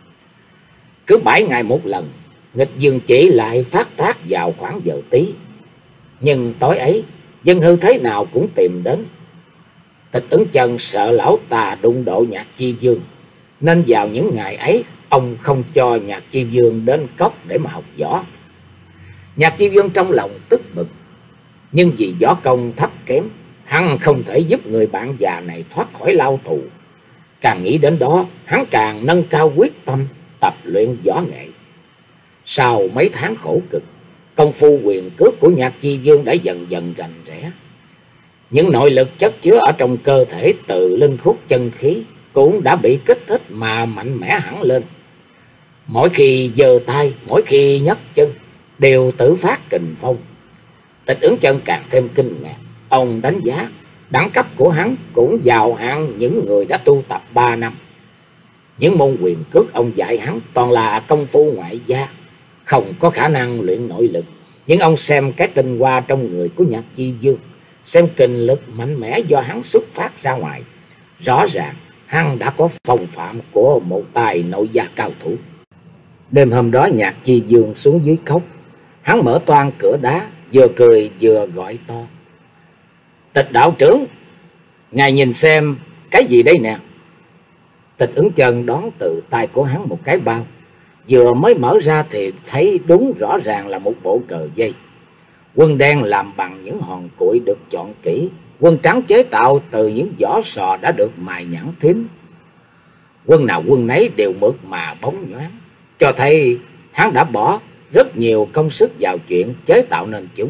Cứ bảy ngày một lần, nghịch dương chỉ lại phát tác vào khoảng giờ tí. Nhưng tối ấy, dân hư thế nào cũng tìm đến. Tịch Ứng Chân sợ lão tà đụng độ Nhạc Chi Vương, nên vào những ngày ấy ông không cho Nhạc Chi Vương đến cốc để mà học võ. Nhạc Chi Vương trong lòng tức bực, nhưng vì võ công thấp kém, hắn không thể giúp người bạn già này thoát khỏi lao tù. Càng nghĩ đến đó, hắn càng nâng cao quyết tâm tập luyện võ nghệ. Sau mấy tháng khổ cực, công phu quyền cước của Nhạc Chi Vương đã dần dần rành rẽ. Những nội lực chất chứa ở trong cơ thể từ linh khúc chân khí cũng đã bị kích thích mà mạnh mẽ hẳn lên. Mỗi khi giơ tay, mỗi khi nhấc chân đều tự phát kình phong. Tịch Ứng Chân càng thêm kinh ngạc. Ông đánh giá đẳng cấp của hắn cũng vào hạng những người đã tu tập ba năm. Những môn quyền cước ông dạy hắn toàn là công phu ngoại gia, không có khả năng luyện nội lực. Nhưng ông xem cái tinh hoa trong người của Nhạc Chi Vương, xem kinh lực mạnh mẽ do hắn xuất phát ra ngoài, rõ ràng hắn đã có phong phạm của một tài nội gia cao thủ. Đêm hôm đó Nhạc Chi Vương xuống dưới cốc, hắn mở toang cửa đá, vừa cười vừa gọi to: Tịch đạo trưởng, ngài nhìn xem cái gì đây nè. Tịch Ứng Chân đón từ tay của hắn một cái bao, vừa mới mở ra thì thấy đúng rõ ràng là một bộ cờ dây. Quân đen làm bằng những hòn củi được chọn kỹ, quân trắng chế tạo từ những vỏ sò đã được mài nhẵn thính. Quân nào quân nấy đều mượt mà bóng nhoáng, cho thấy hắn đã bỏ rất nhiều công sức vào chuyện chế tạo nên chúng.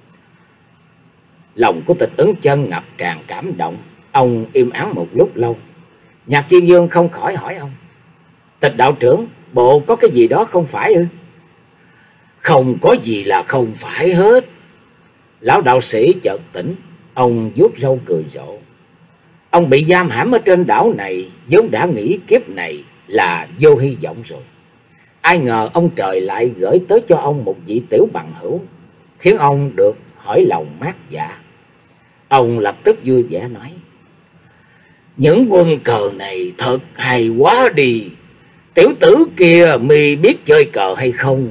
Lòng của Tịch Ứng Chân ngập tràn cảm động. Ông im ắng một lúc lâu. Nhạc Chi Vương không khỏi hỏi ông: Tịch đạo trưởng, bộ có cái gì đó không phải ư? Không có gì là không phải hết. Lão đạo sĩ chợt tỉnh. Ông vuốt râu cười rộ. Ông bị giam hãm ở trên đảo này, vốn đã nghĩ kiếp này là vô hy vọng rồi. Ai ngờ ông trời lại gửi tới cho ông một vị tiểu bằng hữu, khiến ông được hỏi lòng mát dạ. Ông lập tức vui vẻ nói: Những quân cờ này thật hay quá đi. Tiểu tử kia mi biết chơi cờ hay không?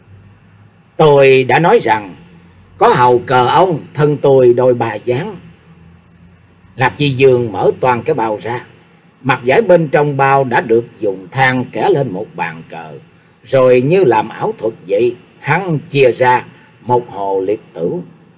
Tôi đã nói rằng có hầu cờ ông, thân tôi đôi bà gián. Lạc Chi Dương mở toàn cái bao ra. Mặt giải bên trong bao đã được dùng than kẻ lên một bàn cờ, rồi như làm ảo thuật vậy, hắn chia ra một hồ liệt tử.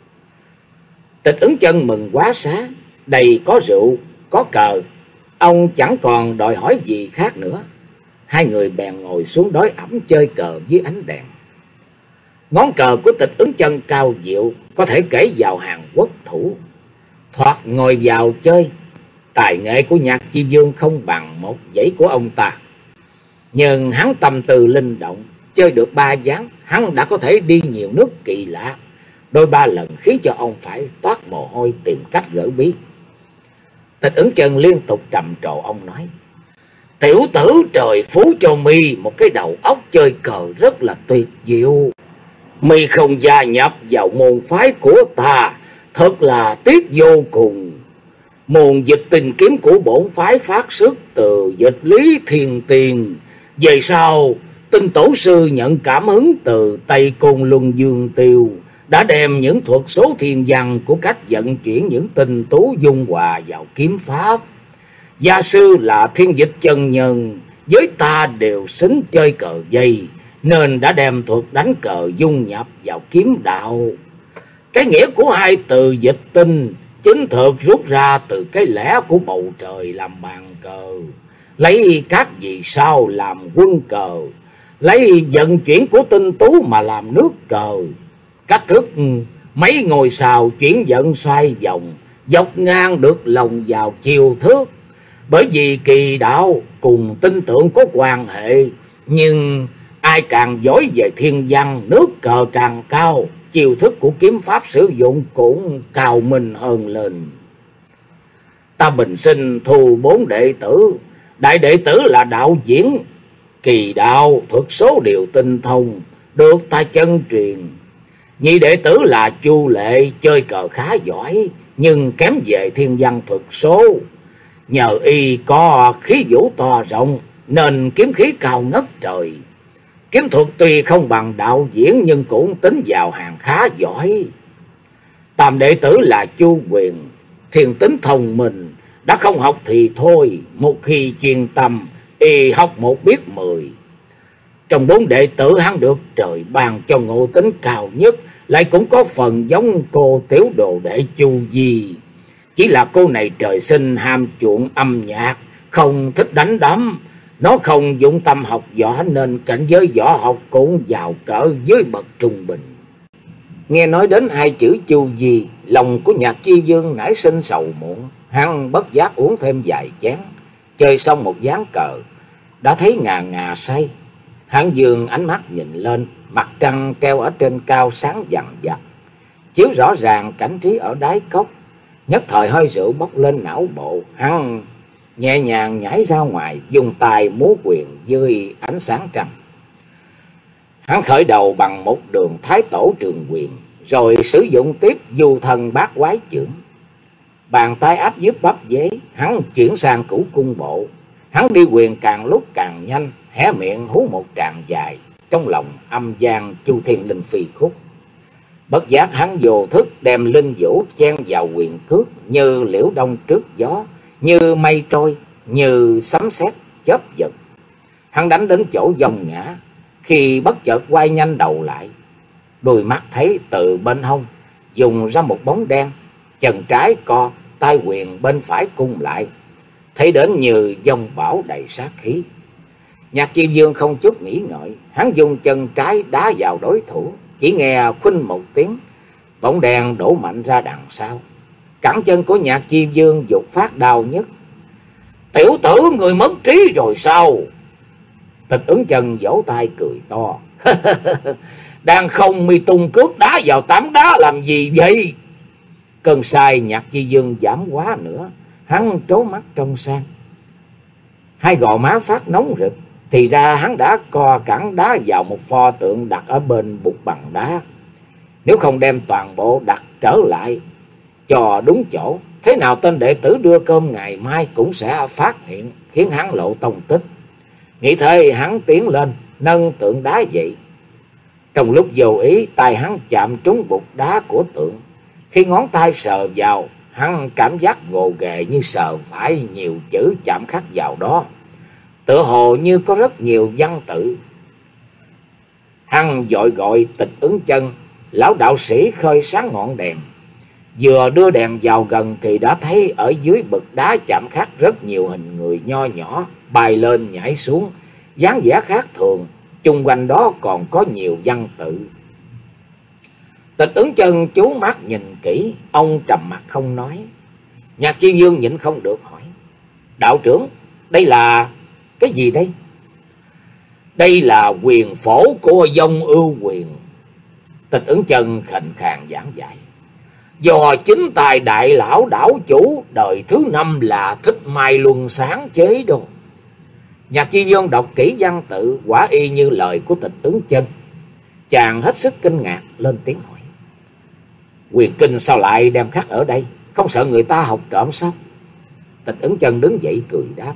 Tịch Ứng Chân mừng quá xá, đầy có rượu, có cờ, ông chẳng còn đòi hỏi gì khác nữa. Hai người bèn ngồi xuống đói ẩm chơi cờ dưới ánh đèn. Ngón cờ của Tịch Ứng Chân cao diệu, có thể kể vào hàng quốc thủ. Thoạt ngồi vào chơi, tài nghệ của Nhạc Chi Vương không bằng một dãy của ông ta. Nhưng hắn tâm tư linh động, chơi được ba ván, hắn đã có thể đi nhiều nước kỳ lạ, đôi ba lần khiến cho ông phải toát mồ hôi tìm cách gỡ bí. Tịch Ứng Chân liên tục trầm trồ ông nói: Tiểu tử trời phú cho mi một cái đầu óc chơi cờ rất là tuyệt diệu. Mi không gia nhập vào môn phái của ta, thật là tiếc vô cùng. Môn dịch tình kiếm của bổn phái phát xuất từ dịch Lý Thiên Tiền. Về sau, tinh tổ sư nhận cảm hứng từ Tây Côn Luân Dương Tiêu, đã đem những thuật số thiên văn của cách vận chuyển những tinh tú dung hòa vào kiếm pháp. Gia sư là Thiên Dịch chân nhân, với ta đều xính chơi cờ dây, nên đã đem thuật đánh cờ dung nhập vào kiếm đạo. Cái nghĩa của hai từ dịch tinh chính thực rút ra từ cái lẽ của bầu trời làm bàn cờ, lấy các vì sao làm quân cờ, lấy vận chuyển của tinh tú mà làm nước cờ. Cách thức mấy ngôi sao chuyển vận xoay vòng, dọc ngang được lồng vào chiều thước. Bởi vì kỳ đạo cùng tinh tượng có quan hệ, nhưng ai càng giỏi về thiên văn, nước cờ càng cao, chiêu thức của kiếm pháp sử dụng cũng cao minh hơn lên. Ta bình sinh thu bốn đệ tử. Đại đệ tử là đạo diễn, Kỳ đạo thuật số điều tinh thông, được ta chân truyền. Nhị đệ tử là Chu Lệ, chơi cờ khá giỏi, nhưng kém về thiên văn thuật số. Nhờ y có khí vũ to rộng, nên kiếm khí cao ngất trời. Kiếm thuật tuy không bằng đạo diễn, nhưng cũng tính vào hàng khá giỏi. Tam đệ tử là Chu Quyền, thiên tính thông minh, đã không học thì thôi, một khi chuyên tâm, y học một biết mười. Trong bốn đệ tử, hắn được trời ban cho ngộ tính cao nhất, lại cũng có phần giống cô tiểu đồ đệ Chu Di. Chỉ là cô này trời sinh ham chuộng âm nhạc, không thích đánh đấm. Nó không dụng tâm học võ, nên cảnh giới võ học cũng vào cỡ dưới bậc trung bình. Nghe nói đến hai chữ Chu Di, lòng của Nhạc Chi Dương nảy sinh sầu muộn. Hắn bất giác uống thêm vài chén, chơi xong một ván cờ, đã thấy ngà ngà say. Hắn dường ánh mắt nhìn lên, mặt trăng treo ở trên cao sáng vằng vặc, chiếu rõ ràng cảnh trí ở đáy cốc. Nhất thời hơi rượu bốc lên não bộ, hắn nhẹ nhàng nhảy ra ngoài, dùng tay múa quyền dưới ánh sáng trăng. Hắn khởi đầu bằng một đường thái tổ trường quyền, rồi sử dụng tiếp du thần bát quái chưởng. Bàn tay áp giúp bắp dế, hắn chuyển sang cửu cung bộ. Hắn đi quyền càng lúc càng nhanh, hé miệng hú một tràng dài, trong lòng âm gian chu thiên linh phi khúc. Bất giác hắn vô thức đem linh vũ chen vào quyền cước, như liễu đông trước gió, như mây trôi, như sấm sét chớp giật. Hắn đánh đến chỗ dòng ngã, khi bất chợt quay nhanh đầu lại, đôi mắt thấy từ bên hông dùng ra một bóng đen, chân trái co, tay quyền bên phải cung lại, thấy đến như dông bão đầy sát khí. Nhạc Chi Dương không chút nghĩ ngợi, hắn dùng chân trái đá vào đối thủ, chỉ nghe khuynh một tiếng, bóng đen đổ mạnh ra đằng sau. Cẳng chân của Nhạc Chi Dương dục phát đau nhất. Tiểu tử, người mất trí rồi sao? Tịch Ứng Chân vỗ tay cười to. Đang không mi tung cước đá vào tám đá làm gì vậy? Cơn say Nhạc Chi Dương giảm quá nữa, hắn trố mắt trong sang, hai gò má phát nóng rực. Thì ra hắn đã co cẳng đá vào một pho tượng đặt ở bên bục bằng đá. Nếu không đem toàn bộ đặt trở lại cho đúng chỗ, thế nào tên đệ tử đưa cơm ngày mai cũng sẽ phát hiện, khiến hắn lộ tông tích. Nghĩ thế, hắn tiến lên nâng tượng đá dậy. Trong lúc vô ý, tay hắn chạm trúng bục đá của tượng. Khi ngón tay sờ vào, hắn cảm giác gồ ghề như sờ phải nhiều chữ chạm khắc vào đó, tựa hồ như có rất nhiều văn tự. Hắn vội gọi Tịch Ứng Chân, lão đạo sĩ khơi sáng ngọn đèn. Vừa đưa đèn vào gần thì đã thấy ở dưới bậc đá chạm khắc rất nhiều hình người nho nhỏ, bay lên nhảy xuống, dáng vẻ khác thường. Chung quanh đó còn có nhiều văn tự. Tịch Ứng Chân chú mắt nhìn kỹ, ông trầm mặt không nói. Nhạc Chi Dương nhịn không được hỏi: đạo trưởng, đây là cái gì đây? Đây là quyền phổ của Vong Ưu Quyền. Tịch Ứng Chân khệnh khàn giảng giải: do chính tài đại lão đảo chủ đời thứ năm là Thích Mai Luân sáng chế đồ. Nhạc Chi Dương đọc kỹ văn tự, quả y như lời của Tịch Ứng Chân. Chàng hết sức kinh ngạc, lên tiếng hỏi: quyền kinh sao lại đem khắc ở đây? Không sợ người ta học trộm sao? Tịch Ứng Chân đứng dậy cười đáp: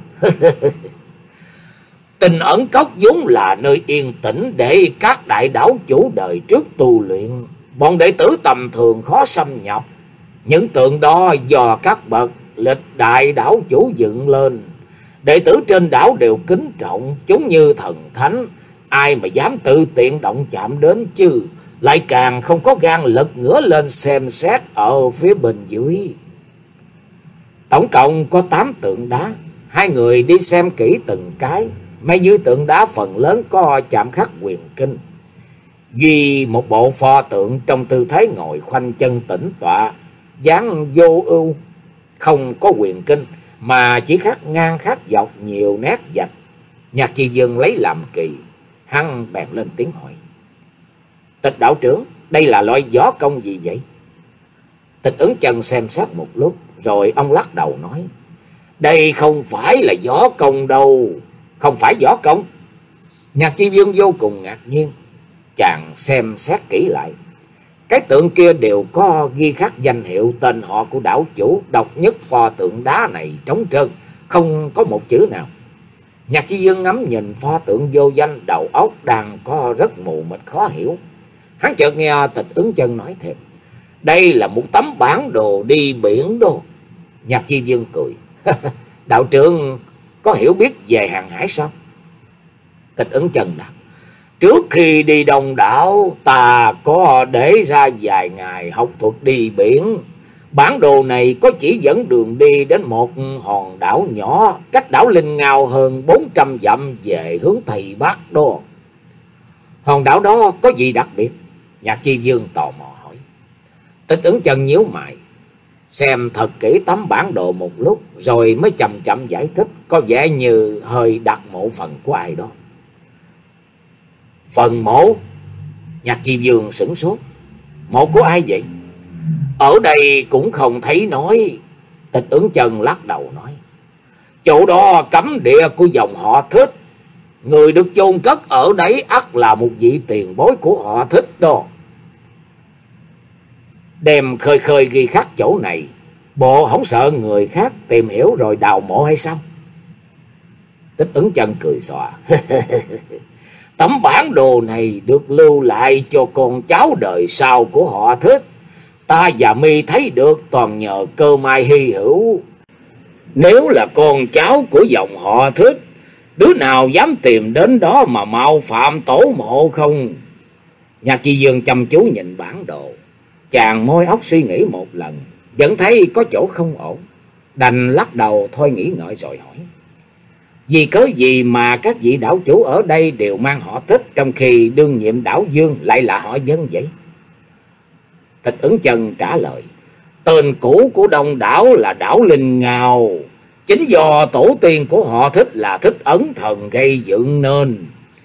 Tinh Ẩn Cốc vốn là nơi yên tĩnh để các đại đảo chủ đời trước tu luyện. Bọn đệ tử tầm thường khó xâm nhập. Những tượng đó do các bậc lịch đại đảo chủ dựng lên. Đệ tử trên đảo đều kính trọng chúng như thần thánh. Ai mà dám tự tiện động chạm đến chứ, lại càng không có gan lật ngửa lên xem xét ở phía bên dưới. Tổng cộng có tám tượng đá. Hai người đi xem kỹ từng cái. Mấy dưới tượng đá phần lớn có chạm khắc quyền kinh. Duy một bộ pho tượng trong tư thế ngồi khoanh chân tĩnh tọa, dáng vô ưu, không có quyền kinh, mà chỉ khắc ngang khắc dọc nhiều nét vạch. Nhạc Chi Dương lấy làm kỳ, hắn bèn lên tiếng hỏi: Tịch đạo trưởng, đây là loại võ công gì vậy? Tịch Ứng Chân xem xét một lúc, rồi ông lắc đầu nói: đây không phải là võ công đâu. Không phải võ công? Nhạc Chi Dương vô cùng ngạc nhiên. Chàng xem xét kỹ lại, cái tượng kia đều có ghi khắc danh hiệu, tên họ của đảo chủ. Độc nhất pho tượng đá này trống trơn, không có một chữ nào. Nhạc Chi Dương ngắm nhìn pho tượng vô danh, đầu óc đang có rất mù mịt khó hiểu. Hắn chợt nghe Tịch Ứng Chân nói thêm: đây là một tấm bản đồ đi biển đó. Nhạc Chi Dương cười: đạo trưởng có hiểu biết về hàng hải sao? Tịch Ứng Chân đáp: trước khi đi Đông đảo, ta có để ra vài ngày học thuật đi biển. Bản đồ này có chỉ dẫn đường đi đến một hòn đảo nhỏ, cách đảo Linh Ngao hơn bốn trăm dặm về hướng Tây Bắc đó. Hòn đảo đó có gì đặc biệt? Nhạc Chi Dương tò mò hỏi. Tịch Ứng Chân nhíu mày, xem thật kỹ tấm bản đồ một lúc, rồi mới chậm chậm giải thích, có vẻ như hơi đặt mộ phần của ai đó. Phần mộ? Nhạc Chi Dương sửng sốt. Mộ của ai vậy? Ở đây cũng không thấy nói. Tịch Ứng Chân lắc đầu nói: chỗ đó cấm địa của dòng họ Thích. Người được chôn cất ở đấy ắt là một vị tiền bối của họ Thích đó. Đem khơi khơi ghi khắc chỗ này, bộ không sợ người khác tìm hiểu rồi đào mộ hay sao? Tịch Ứng Chân cười xòa: tấm bản đồ này được lưu lại cho con cháu đời sau của họ Thích. Ta và mi thấy được toàn nhờ cơ may hy hữu. Nếu là con cháu của dòng họ Thích, đứa nào dám tìm đến đó mà mạo phạm tổ mộ không? Nhạc Chi Dương chăm chú nhìn bản đồ, chàng môi óc suy nghĩ một lần, vẫn thấy có chỗ không ổn, đành lắc đầu thôi nghĩ ngợi rồi hỏi: vì cớ gì mà các vị đảo chủ ở đây đều mang họ Thích, trong khi đương nhiệm đảo Dương lại là họ Dân vậy? Tịch Ứng Chân trả lời: tên cũ của đông đảo là đảo Linh Ngao, chính do tổ tiên của họ Thích là Thích Ấn Thần gây dựng nên.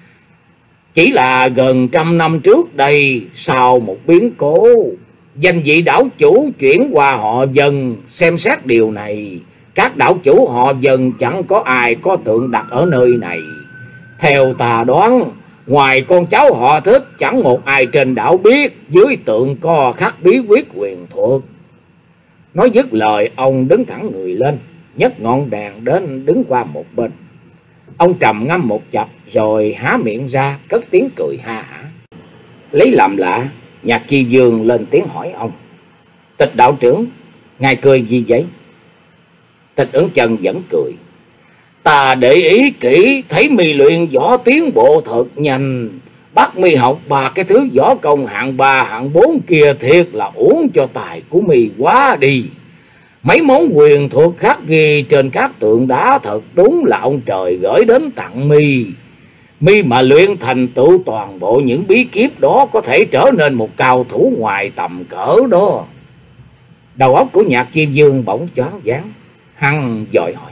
Chỉ là gần trăm năm trước đây, sau một biến cố, danh vị đảo chủ chuyển qua họ Dân. Xem xét điều này, các đảo chủ họ Dân chẳng có ai có tượng đặt ở nơi này. Theo ta đoán, ngoài con cháu họ Thích, chẳng một ai trên đảo biết dưới tượng có khắc bí quyết quyền thuật. Nói dứt lời, ông đứng thẳng người lên, nhấc ngọn đèn đến đứng qua một bên. Ông trầm ngâm một chập rồi há miệng ra cất tiếng cười ha hả. Lấy làm lạ, Nhạc Chi Dương lên tiếng hỏi ông: Tịch đạo trưởng, ngài cười gì vậy? Tịch Ứng Chân vẫn cười: ta để ý kỹ thấy mi luyện võ tiến bộ thật nhanh. Bắt mi học ba cái thứ võ công hạng ba hạng bốn kia thiệt là uống cho tài của mi quá đi. Mấy món quyền thuật khắc ghi trên các tượng đá thật đúng là ông trời gửi đến tặng mi. Mi mà luyện thành tựu toàn bộ những bí kíp đó, có thể trở nên một cao thủ ngoài tầm cỡ đó. Đầu óc của Nhạc Chi Dương bỗng choáng váng, hắn vội hỏi: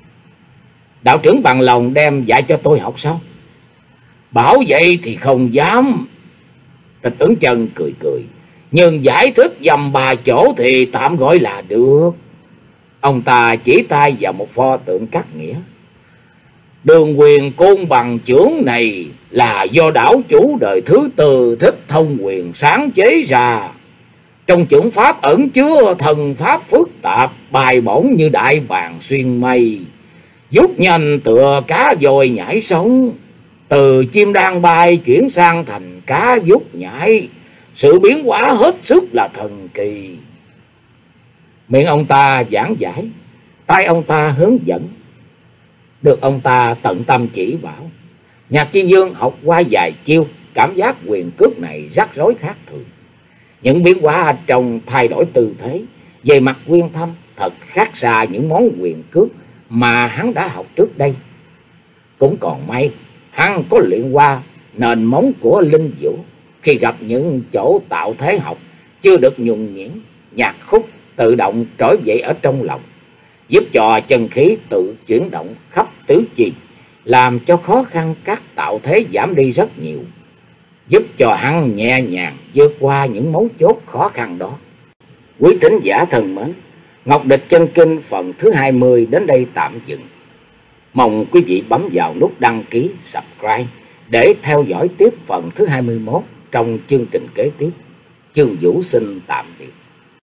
đạo trưởng bằng lòng đem dạy cho tôi học sao? Bảo vậy thì không dám. Tịch Ứng Chân cười cười: nhưng giải thích dầm ba chỗ thì tạm gọi là được. Ông ta chỉ tay vào một pho tượng cắt nghĩa: Đường quyền côn bằng chưởng này là do đảo chủ đời thứ tư Thích Thông Quyền sáng chế ra. Trong chưởng pháp ẩn chứa thần pháp phức tạp, bài bổng như đại bàng xuyên mây, giúp nhanh tựa cá voi nhảy sóng. Từ chim đang bay chuyển sang thành cá vút nhảy, sự biến hóa hết sức là thần kỳ. Miệng ông ta giảng giải, tay ông ta hướng dẫn, được ông ta tận tâm chỉ bảo. Nhạc Chi Dương học qua vài chiêu, cảm giác quyền cước này rắc rối khác thường. Những biến hóa trong thay đổi tư thế, về mặt nguyên thâm thật khác xa những món quyền cước mà hắn đã học trước đây. Cũng còn may hắn có luyện qua nền móng của linh vũ, khi gặp những chỗ tạo thế học chưa được nhuần nhuyễn, nhạc khúc tự động trỗi dậy ở trong lòng, giúp cho chân khí tự chuyển động khắp tứ chi, làm cho khó khăn các tạo thế giảm đi rất nhiều, giúp cho hắn nhẹ nhàng vượt qua những mấu chốt khó khăn đó. Quý thính giả thân mến, Ngọc Địch Chân Kinh phần thứ hai mươi đến đây tạm dừng. Mong quý vị bấm vào nút đăng ký, subscribe Để theo dõi tiếp phần thứ hai mươi mốt trong chương trình kế tiếp. Chương Vũ xin tạm biệt.